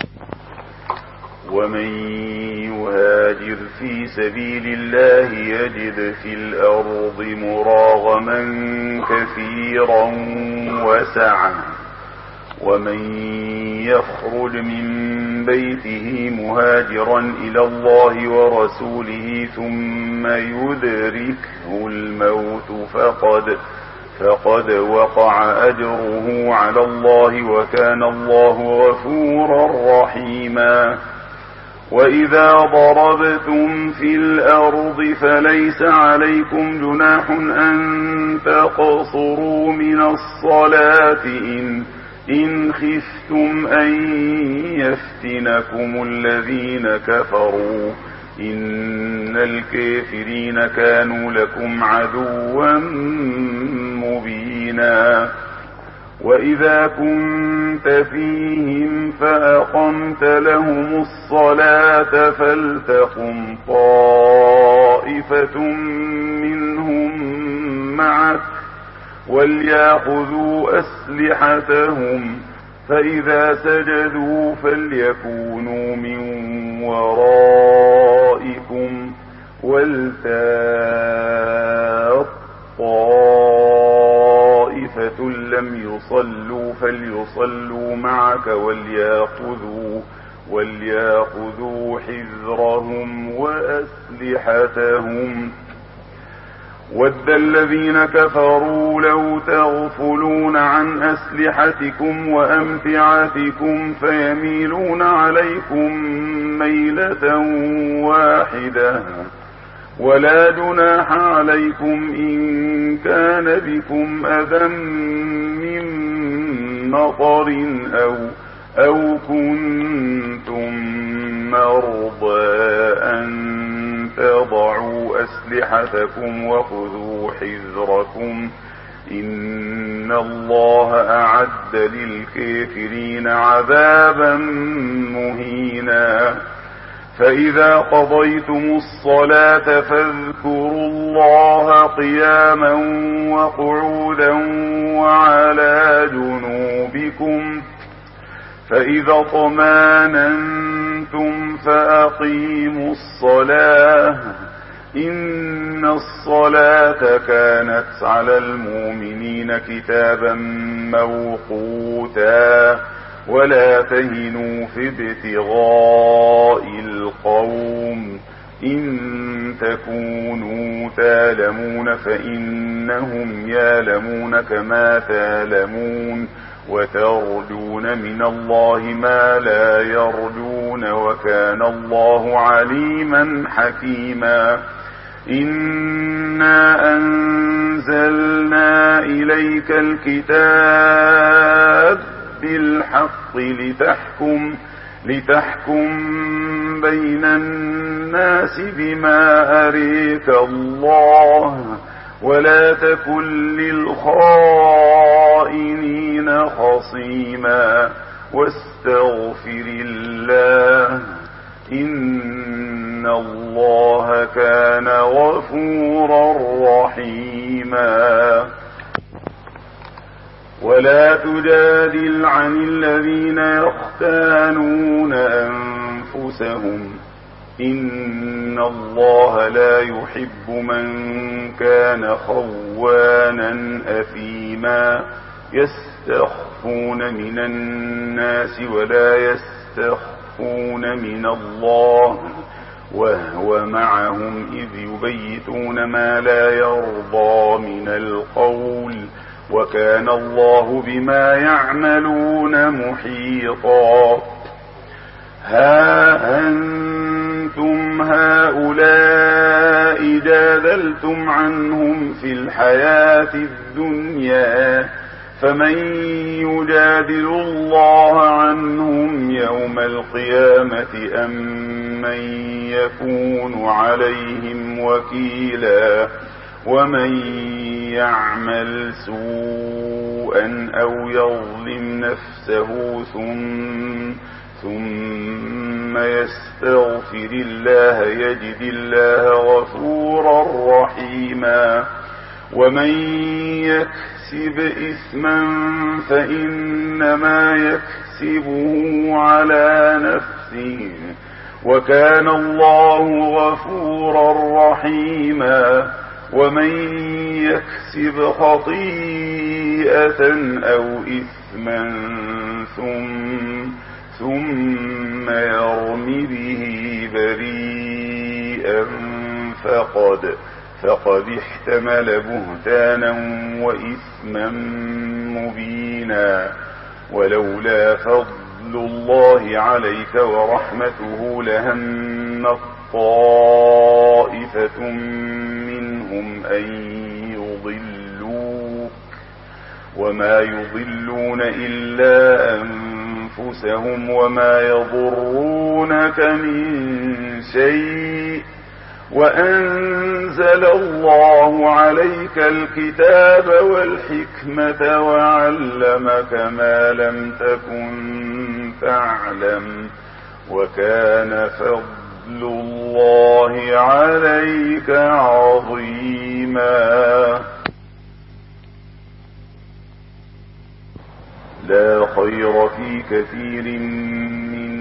ومن يهاجر في سبيل الله يجد في الأرض مراغما كثيرا وسعا ومن يخرج من بيته مهاجرا إلى الله ورسوله ثم يدركه الموت فقد فقد وقع أجره على الله وكان الله غفورا رحيما. وإذا ضربتم في الأرض فليس عليكم جناح أن تقصروا من الصلاة إن إن خفتم أن يفتنكم الذين كفروا إن الكافرين كانوا لكم عدوا مبينا. وإذا كنت فيهم فأقمت لهم الصلاة فلتقم طائفة منهم معك وليأخذوا أسلحتهم فإذا سجدوا فليكونوا من ورائكم ولتأت طائفة لم يصلوا فليصلوا معك وليأخذوا وليأخذوا حذرهم وأسلحتهم. ود الذين كفروا لو تغفلون عن أسلحتكم وأمتعتكم فيميلون عليكم ميلة واحدة ولا جناح عليكم إن كان بكم أذى من مطر أو أو كنتم مرضى أن تضعوا أسلحتكم وخذوا حذركم إن الله أعد للكافرين عذابا مهينا. فإذا قضيتم الصلاة فاذكروا الله قياما وقعودا وعلى جنوبكم، فإذا اطمأننتم فأقيموا الصلاة، إن الصلاة كانت على المؤمنين كتابا موقوتا. ولا تهنوا في ابتغاء القوم، إن تكونوا تالمون فإنهم يالمون كما تالمون، وترجون من الله ما لا يرجون، وكان الله عليما حكيما. إنا أنزلنا إليك الكتاب بالحق لتحكم لتحكم بين الناس بما أريك الله، ولا تكن للخائنين خصيما، واستغفر الله، إن الله كان غفورا رحيما. ولا تجادل عن الذين يختانون أنفسهم، إن الله لا يحب من كان خوانا أثيما. يستخفون من الناس ولا يستخفون من الله، وهو معهم إذ يبيتون ما لا يرضى من القول، وكان الله بما يعملون محيطا. ها أنتم هؤلاء جادلتم عنهم في الحياة الدنيا، فمن يجادل الله عنهم يوم القيامة أم من يكون عليهم وكيلا. ومن يعمل سوءا أو يظلم نفسه ثم, ثم يستغفر الله يجد الله غفورا رحيما. ومن يكسب إثما فإنما يكسبه على نفسه، وكان الله غفورا رحيما. ومن يكسب خطيئة أو إثما ثم, ثم يرم به بريئا فقد, فقد احتمل بهتانا وإثما مبينا. ولولا فضل الله عليك ورحمته لهم طائفة منهم أن يضلوك، وما يضلون إلا أنفسهم وما يضرونك من شيء. وأنزل الله عليك الكتاب والحكمة وعلمك ما لم تكن تعلم، وكان فضل الله عليك عظيما. لا خير في كثير من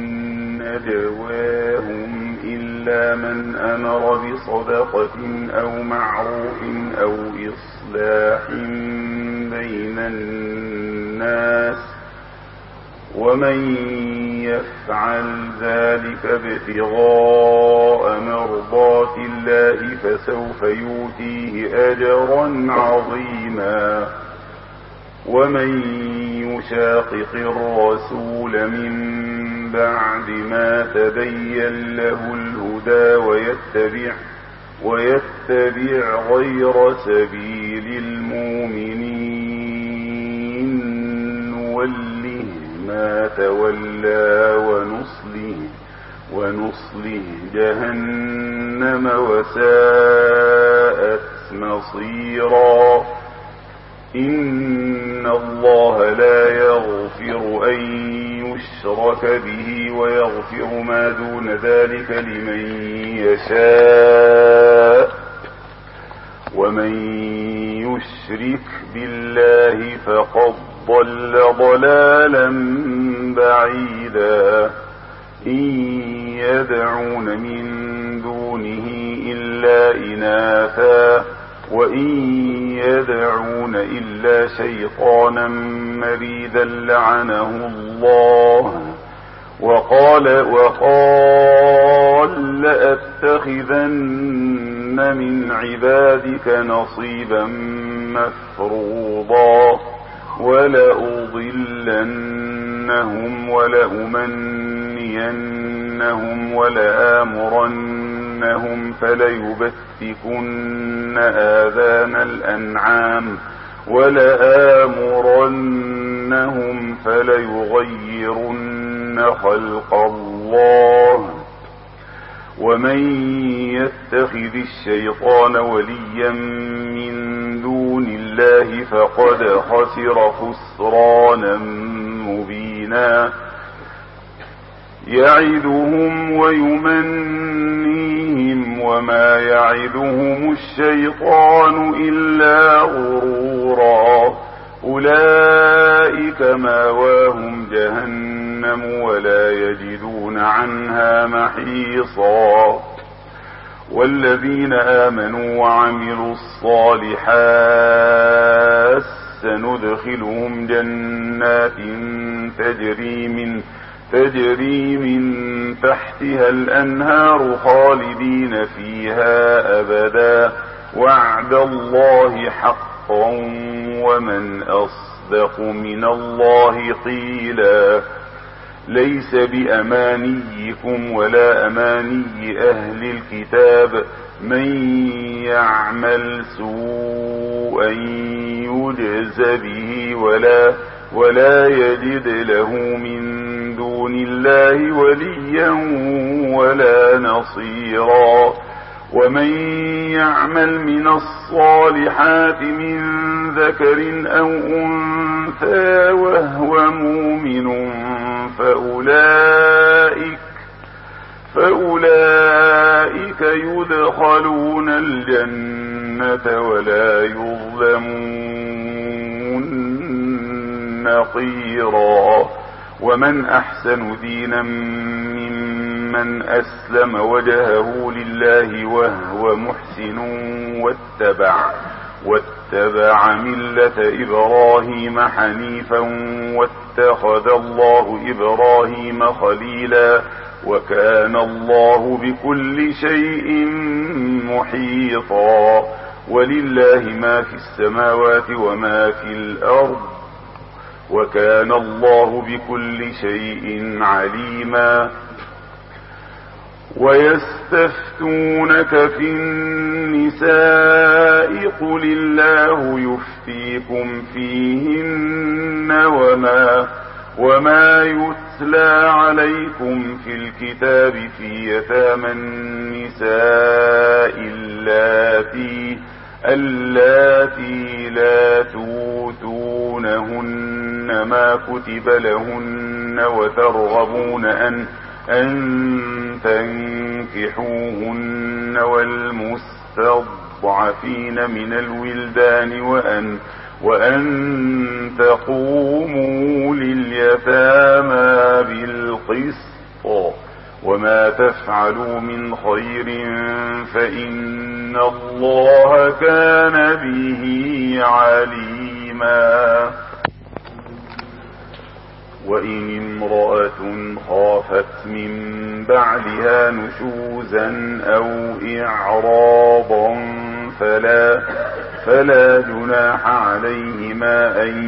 نجواهم إلا من أمر بصدقة أو معروف أو إصلاح بين الناس، ومن يفعل ذلك ابتغاء مرضات الله فسوف يؤتيه أجرا عظيما. ومن يشاقق الرسول من بعد ما تبين له الهدى ويتبع, ويتبع غير سبيل المؤمنين نوله ما تولى ونصله, ونصله جهنم وساءت مصيرا. إن الله لا يغفر أن يشرك به ويغفر ما دون ذلك لمن يشاء ومن يشرك بالله فقد ضل ضلالا بعيدا إن يدعون من دونه إلا إناثا وإن يدعون إلا شيطانا مريدا لعنه الله وقال وقال لأتخذن من عبادك نصيبا مفروضا ولأضلنهم ولأمنينهم ولآمرنهم فليبتكن آذان الأنعام ولآمرنهم فليغيرن خلق الله ومن يتخذ الشيطان وليا من دون الله فقد خسر خسرانا مبينا يعدهم ويمنيهم وما يعدهم الشيطان إلا غرورا أولئك ماواهم جهنم ولا يجدون عنها محيصا والذين آمنوا وعملوا الصالحات سندخلهم جنات تجري من تجري من تحتها الأنهار خالدين فيها أبدا وعد الله حقا ومن أصدق من الله قيلا ليس بأمانيكم ولا أماني أهل الكتاب من يعمل سوءا يجز به ولا ولا يجد له من دون الله وليا ولا نصيرا ومن يعمل من الصالحات من ذكر أو أنثى وهو مؤمن فأولئك فأولئك يدخلون الجنة ولا يظلمون نقيرا ومن أحسن دينا ممن أسلم وجهه لله وهو محسن واتبع واتبع ملة إبراهيم حنيفا واتخذ الله إبراهيم خليلا وكان الله بكل شيء محيطا ولله ما في السماوات وما في الأرض وكان الله بكل شيء عليما ويستفتونك في النساء قل الله يفتيكم فيهن وما وما يتلى عليكم في الكتاب في يتامى النساء اللاتي اللاتي لا توتونهن ما كتب لهن وترغبون أن أن تنكحوهن والمستضعفين من الولدان وأن وأن تقوموا لليتامى بالقسط وما تفعلوا من خير فإن الله كان به عليما وإن امرأة خافت من بعلها نشوزا أو إعراضا فلا فلا جناح عليهما أن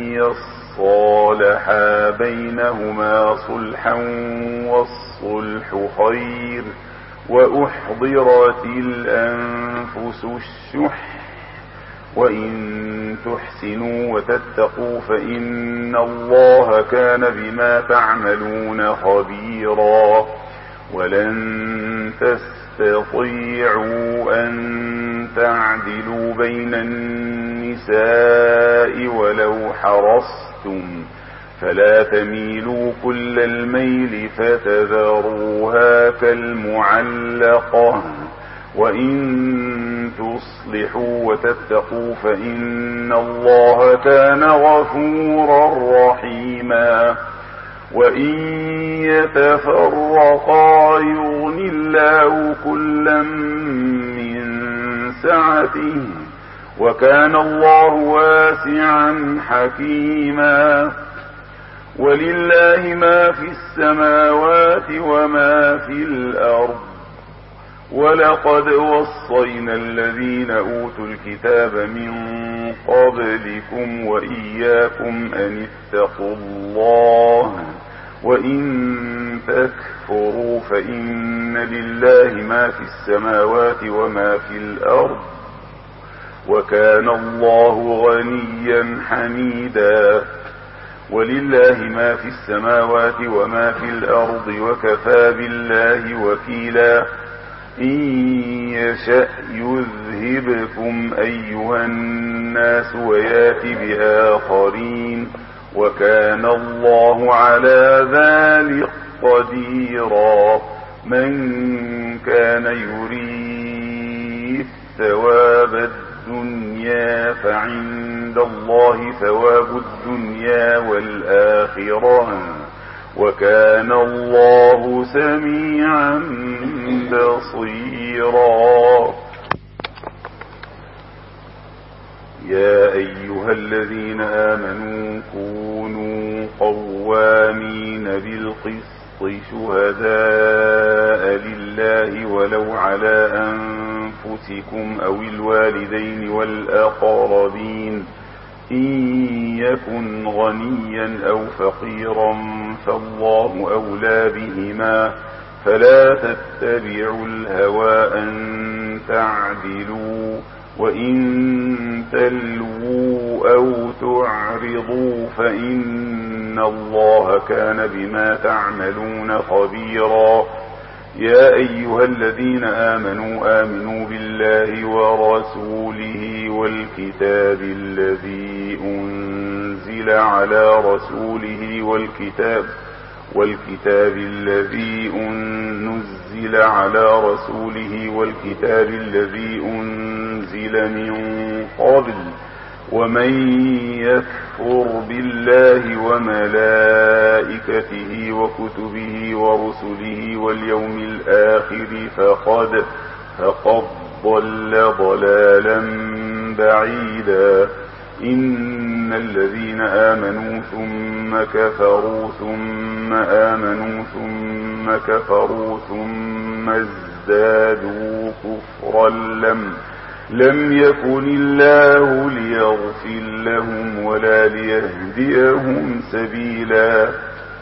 يصالحا بينهما صلحا والصلح خير وأحضرت الأنفس الشح وإن تحسنوا وتتقوا فإن الله كان بما تعملون خبيرا ولن تستطيعوا أن تعدلوا بين النساء ولو حرصتم فلا تميلوا كل الميل فتذروها كالمعلقة وإن تصلحوا وتتقوا فإن الله كان غفورا رحيما وإن يتفرقا يغن الله كلا من سعته وكان الله واسعا حكيما ولله ما في السماوات وما في الأرض ولقد وصينا الذين أوتوا الكتاب من قبلكم وإياكم أن اتقوا الله وإن تكفروا فإن لله ما في السماوات وما في الأرض وكان الله غنيا حميدا ولله ما في السماوات وما في الأرض وكفى بالله وكيلا إن يشأ يذهبكم أيها الناس ويات بآخرين وكان الله على ذلك قديرا من كان يريد ثواب الدنيا فعند الله ثواب الدنيا والآخرة وكان الله سميعا بصيرا يا أيها الذين آمنوا كونوا قوامين بالقسط شهداء لله ولو على أنفسكم أو الوالدين والأقربين إن يكن غنيا أو فقيرا فالله أولى بهما فلا تتبعوا الهوى أن تعدلوا وإن تلووا أو تعرضوا فإن الله كان بما تعملون خبيرا يا أيها الذين آمنوا آمنوا بالله ورسوله والكتاب الذي أنزل على رسوله والكتاب والكتاب الذي أنزل على رسوله والكتاب الذي أنزل من قبل ومن يكفر بالله وملائكته وكتبه ورسله واليوم الآخر فقد فقد ضل ضلالا بعيدا إن الذين آمنوا ثم كفروا ثم آمنوا ثم كفروا ثم ازدادوا كفرا لم لم يكن الله ليغفر لهم ولا ليهديهم سبيلا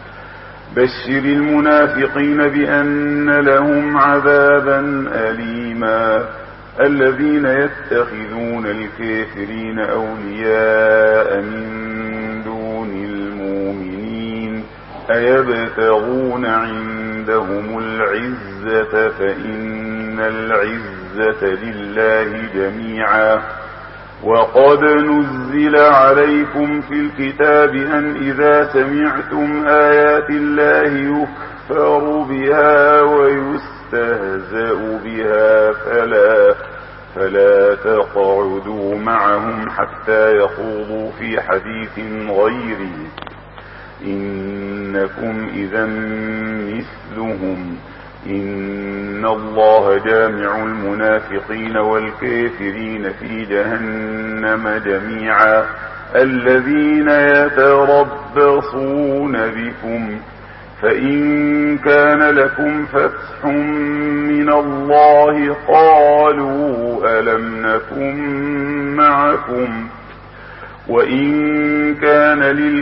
بشر المنافقين بأن لهم عذابا أليما الذين يتخذون الكافرين أولياء من دون المؤمنين أيبتغون عندهم العزة فإن العزة لله جميعا وقد نزل عليكم في الكتاب أن إذا سمعتم آيات الله يكفر بها ويستهزأ بها فلا فلا تقعدوا معهم حتى يخوضوا في حديث غيره إنكم إذا مثلهم إن الله جامع المنافقين والكافرين في جهنم جميعا الذين يتربصون بكم فإن كان لكم فتح من الله قالوا ألم نكن معكم وإن كان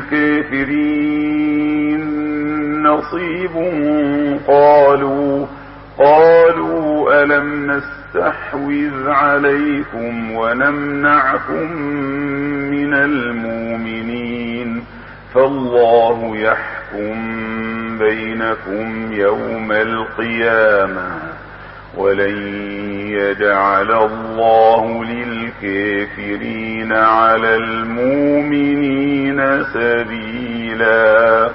للكافرين نصيب قالوا قالوا ألم نستحوذ عليكم ونمنعكم من المؤمنين فالله يحكم بينكم يوم القيامة ولن يجعل الله للكافرين على المؤمنين سبيلا.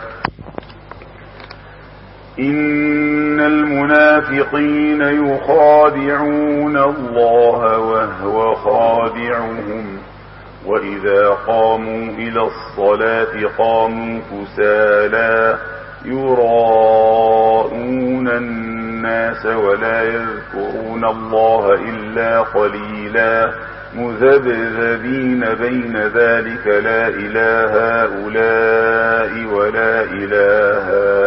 إن المنافقين يخادعون الله وهو خادعهم وإذا قاموا إلى الصلاة قاموا كسالى يراءون الناس ولا يذكرون الله إلا قليلا مذبذبين بين ذلك لا إله هؤلاء ولا إله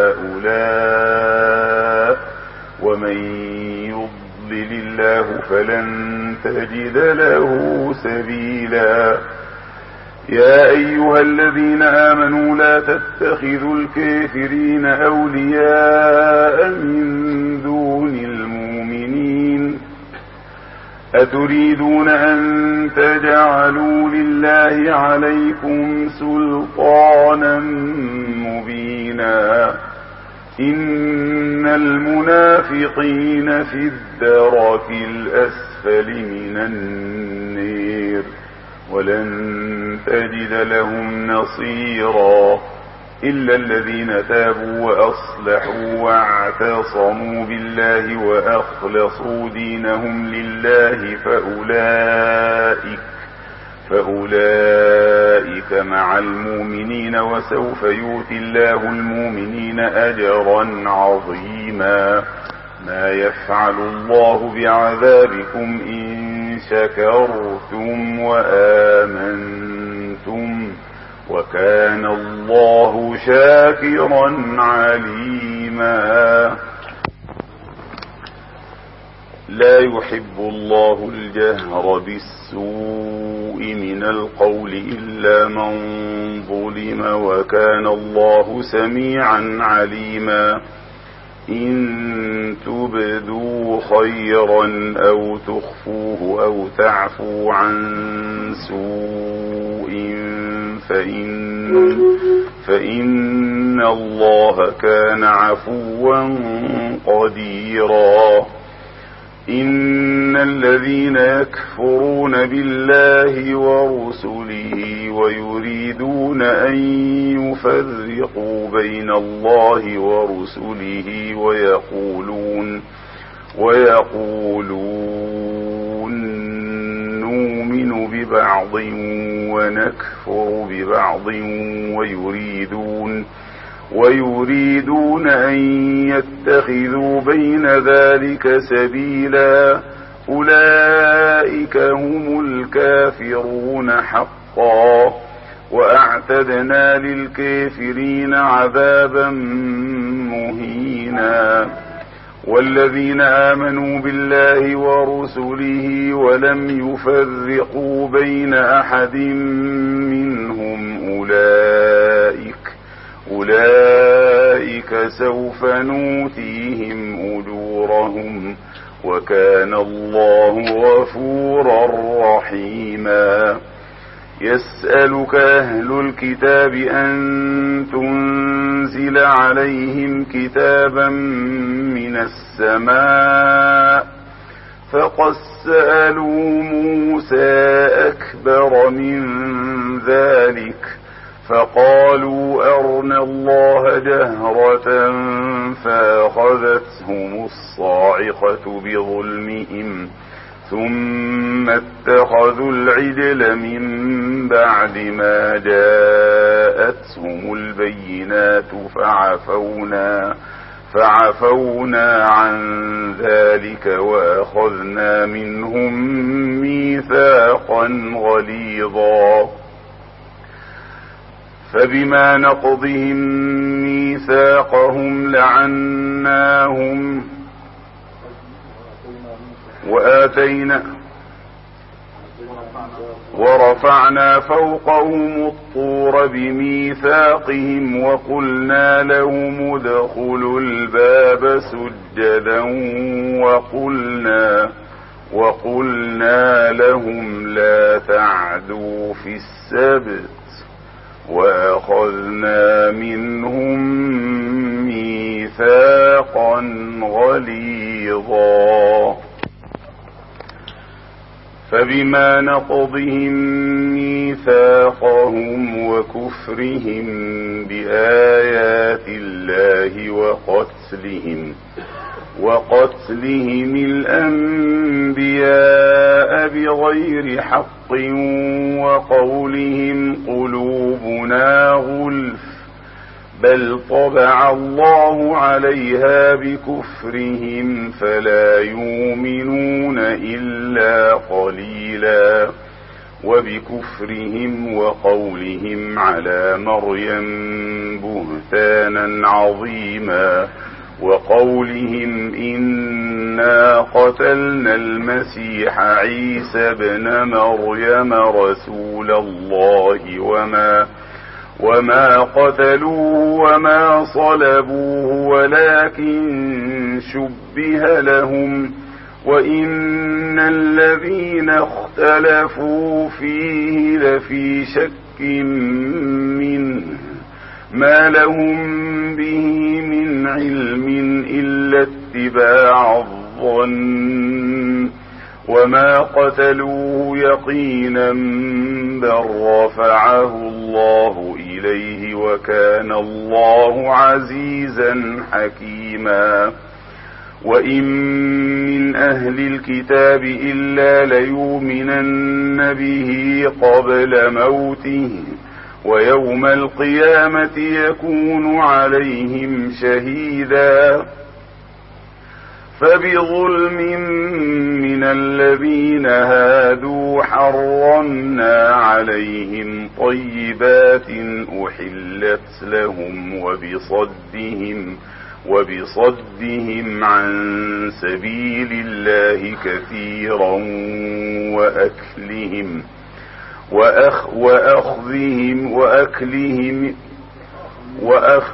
هؤلاء ومن يضلل الله فلن تجد له سبيلا. يا أيها الذين آمنوا لا تتخذوا الكافرين أولياء من دون المؤمنين أتريدون أن تجعلوا لله عليكم سلطانا مبينا إن المنافقين في الدرك الأسفل من النير ولن تجد لهم نصيرا إلا الذين تابوا وأصلحوا واعتصموا بالله وأخلصوا دينهم لله فأولئك فأولئك مع المؤمنين وسوف يؤتي الله المؤمنين أجرا عظيما. ما يفعل الله بعذابكم إن شكرتم وآمنتم وكان الله شاكرا عليما. لا يحب الله الجهر بالسوء من القول إلا من ظلم وكان الله سميعا عليما. إن تبدوا خيرا أو تخفوه أو تعفو عن سوء فإن, فإن الله كان عفوا قديرا. إن الذين يكفرون بالله ورسله ويريدون أن يفرقوا بين الله ورسله ويقولون ويقولون نؤمن ببعض ونكفر ببعض ويريدون ويريدون أن يتخذوا بين ذلك سبيلا أولئك هم الكافرون حقا وأعتدنا للكافرين عذابا مهينا. والذين آمنوا بالله ورسله ولم يفرقوا بين أحد منهم أولئك أولئك سوف نؤتيهم أجورهم وكان الله غفورا رحيما. يسألك أهل الكتاب أن تنزل عليهم كتابا من السماء فقد سألوا موسى أكبر من ذلك فقالوا أرنا الله جهرة فأخذتهم الصاعقة بظلمهم ثم اتخذوا العجل من بعد ما جاءتهم البينات فعفونا فعفونا عن ذلك وأخذنا منهم ميثاقا غليظا. فبما نقضهم ميثاقهم لعناهم وآتينا ورفعنا فوقهم الطور بميثاقهم وقلنا لهم ادخلوا الباب سجدا وقلنا وقلنا لهم لا تعدوا في السبت وأخذنا منهم ميثاقا غليظا. غليظا. فبما نقضهم ميثاقهم وكفرهم بآيات الله وقتلهم وقتلهم الأنبياء بغير حق وقولهم قلوبنا غلف بل طبع الله عليها بكفرهم فلا يؤمنون إلا قليلا. وبكفرهم وقولهم على مريم بهتانا عظيما وقولهم إنا قتلنا المسيح عيسى ابن مريم رسول الله وما وما قتلوه وما صلبوه ولكن شبه لهم وإن الذين اختلفوا فيه لفي شك منه ما لهم به من علم إلا اتباع الظن وما قتلوه يقينا بل رفعه الله إليه وكان الله عزيزا حكيما. وإن من أهل الكتاب إلا ليؤمنن به قبل موته ويوم القيامة يكون عليهم شهيدا. فبظلم من الذين هادوا حرمنا عليهم طيبات أحلت لهم وبصدهم وبصدهم عن سبيل الله كثيرا وأكلهم وأخ وأخذهم وأكلهم وأخ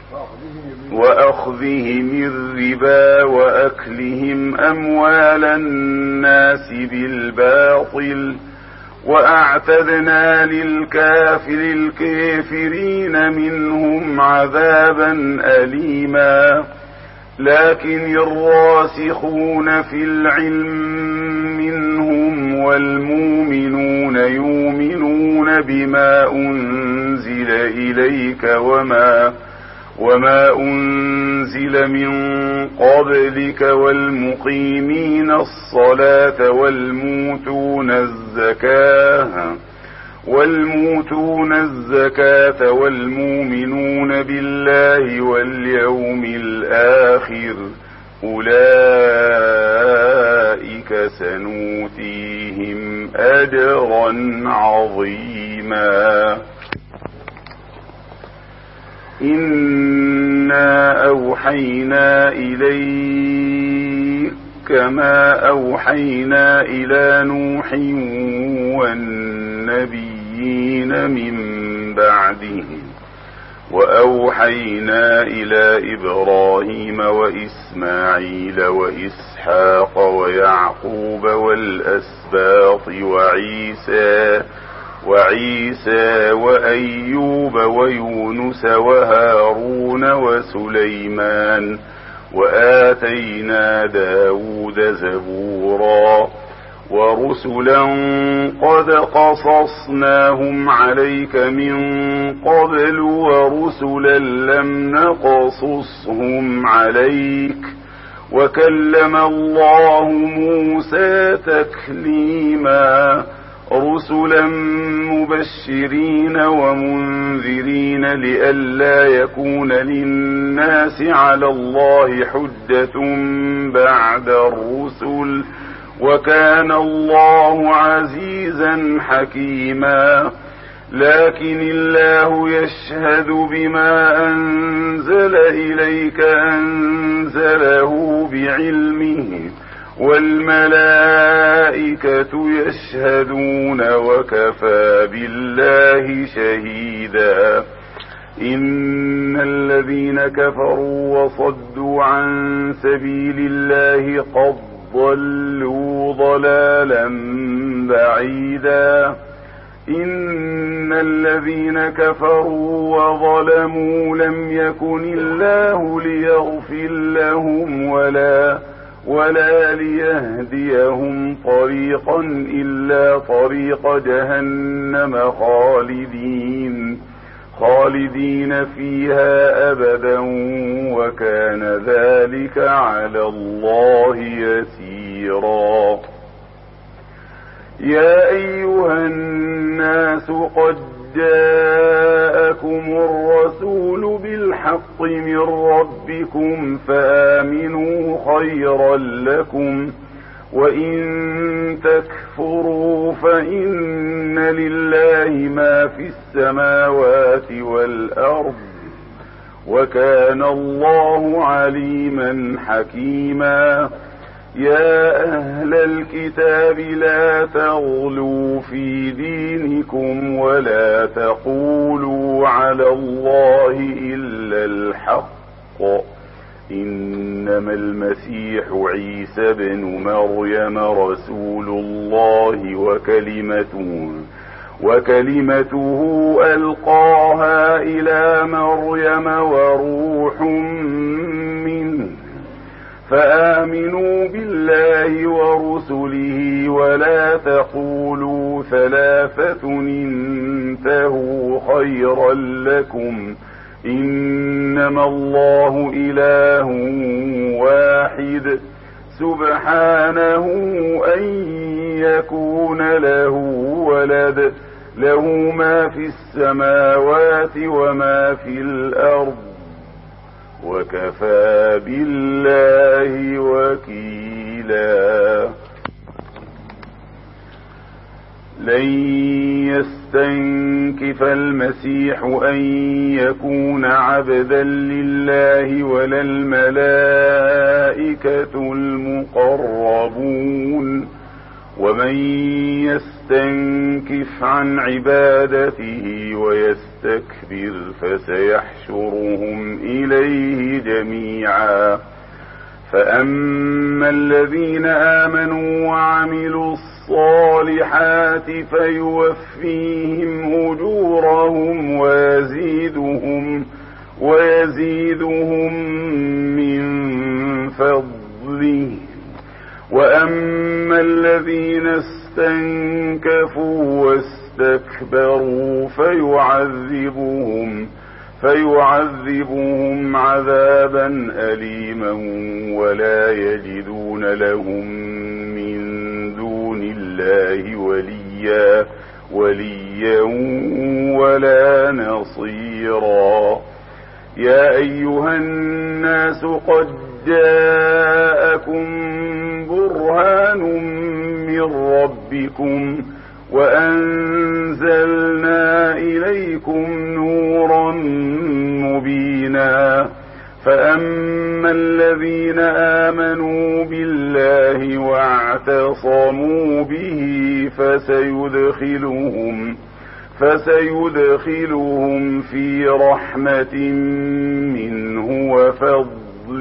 وأخذهم الربا وأكلهم أموال الناس بالباطل وأعتدنا للكافر الكافرين منهم عذابا أليما. لكن الراسخون في العلم منهم والمؤمنون يؤمنون بما أنزل إليك وما وما أنزل من قبلك والمقيمين الصلاة والموتون الزكاة والموتون الزكاة والمؤمنون بالله واليوم الآخر أولئك سنؤتيهم أجرا عظيما. إنا أوحينا إليك كما أوحينا إلى نوح والنبيين من بعده وأوحينا إلى إبراهيم وإسماعيل وإسحاق ويعقوب والأسباط وعيسى وعيسى وأيوب ويونس وهارون وسليمان وآتينا داود زبورا ورسلا قد قصصناهم عليك من قبل ورسلا لم نقصصهم عليك وكلم الله موسى تكليما. رسلا مبشرين ومنذرين لئلا يكون للناس على الله حجة بعد الرسل وكان الله عزيزا حكيما. لكن الله يشهد بما أنزل إليك أنزله بعلمه والملائكة يشهدون وكفى بالله شهيدا. إن الذين كفروا وصدوا عن سبيل الله قد ضلوا ضلالا بعيدا. إن الذين كفروا وظلموا لم يكن الله ليغفر لهم ولا ولا ليهديهم طريقا إلا طريق جهنم خالدين خالدين فيها أبدا وكان ذلك على الله يسيرا. يا أيها الناس قد جاءكم الرسول بالحق من ربكم فآمنوا خيرا لكم، وإن تكفروا فإن لله ما في السماوات والأرض وكان الله عليما حكيما. يا أهل الكتاب لا تغلوا في دينكم ولا تقولوا على الله إلا الحق، إنما المسيح عيسى بن مريم رسول الله وكلمته وكلمته ألقاها إلى مريم وروح منه، فآمنوا بالله ورسله ولا تقولوا ثلاثة انتهوا خيرا لكم، إنما الله إله واحد سبحانه أن يكون له ولد، له ما في السماوات وما في الأرض وكفى بالله وكيلا. لن يستنكف المسيح أن يكون عبدا لله ولا الملائكة المقربون، ومن يستنكف عن عبادته ويستكبر فسيحشرهم إليه جميعا. فأما الذين آمنوا وعملوا الصالحات فيوفيهم أجورهم ويزيدهم ويزيدهم من فضله، وأما الذين استنكفوا واستكبروا فيعذبهم فيعذبهم عذابا أليما ولا يجدون لهم من دون الله وليا وليا ولا نصيرا. يا أيها الناس قد جاءكم برهان من ربكم وأنزلنا إليكم نورا مبينا. فأما الذين آمنوا بالله واعتصموا به فسيدخلهم فسيدخلهم في رحمة منه وفضل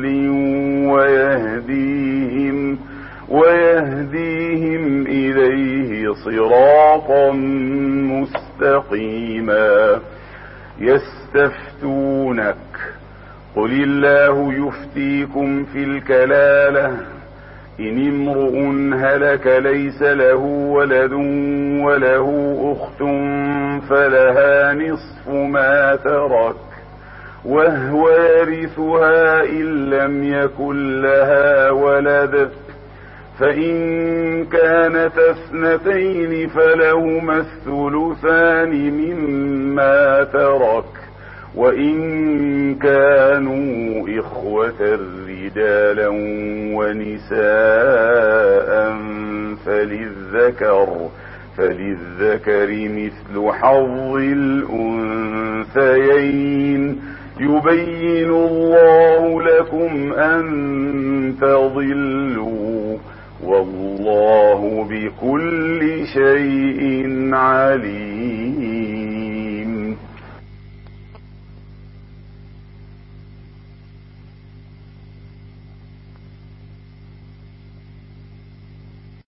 ويهديهم ويهديهم إليه صراطا مستقيما. يستفتونك قل الله يفتيكم في الكلالة إن امرؤ هلك ليس له ولد وله أخت فلها نصف ما ترك وهو يرثها إن لم يكن لها ولد، فإن كانت اثنتين فلهما الثلثان مما ترك، وإن كانوا إخوة رجالا ونساء فللذكر فللذكر مثل حظ الأنثيين يبين الله لكم أن تضلوا والله بكل شيء عليم.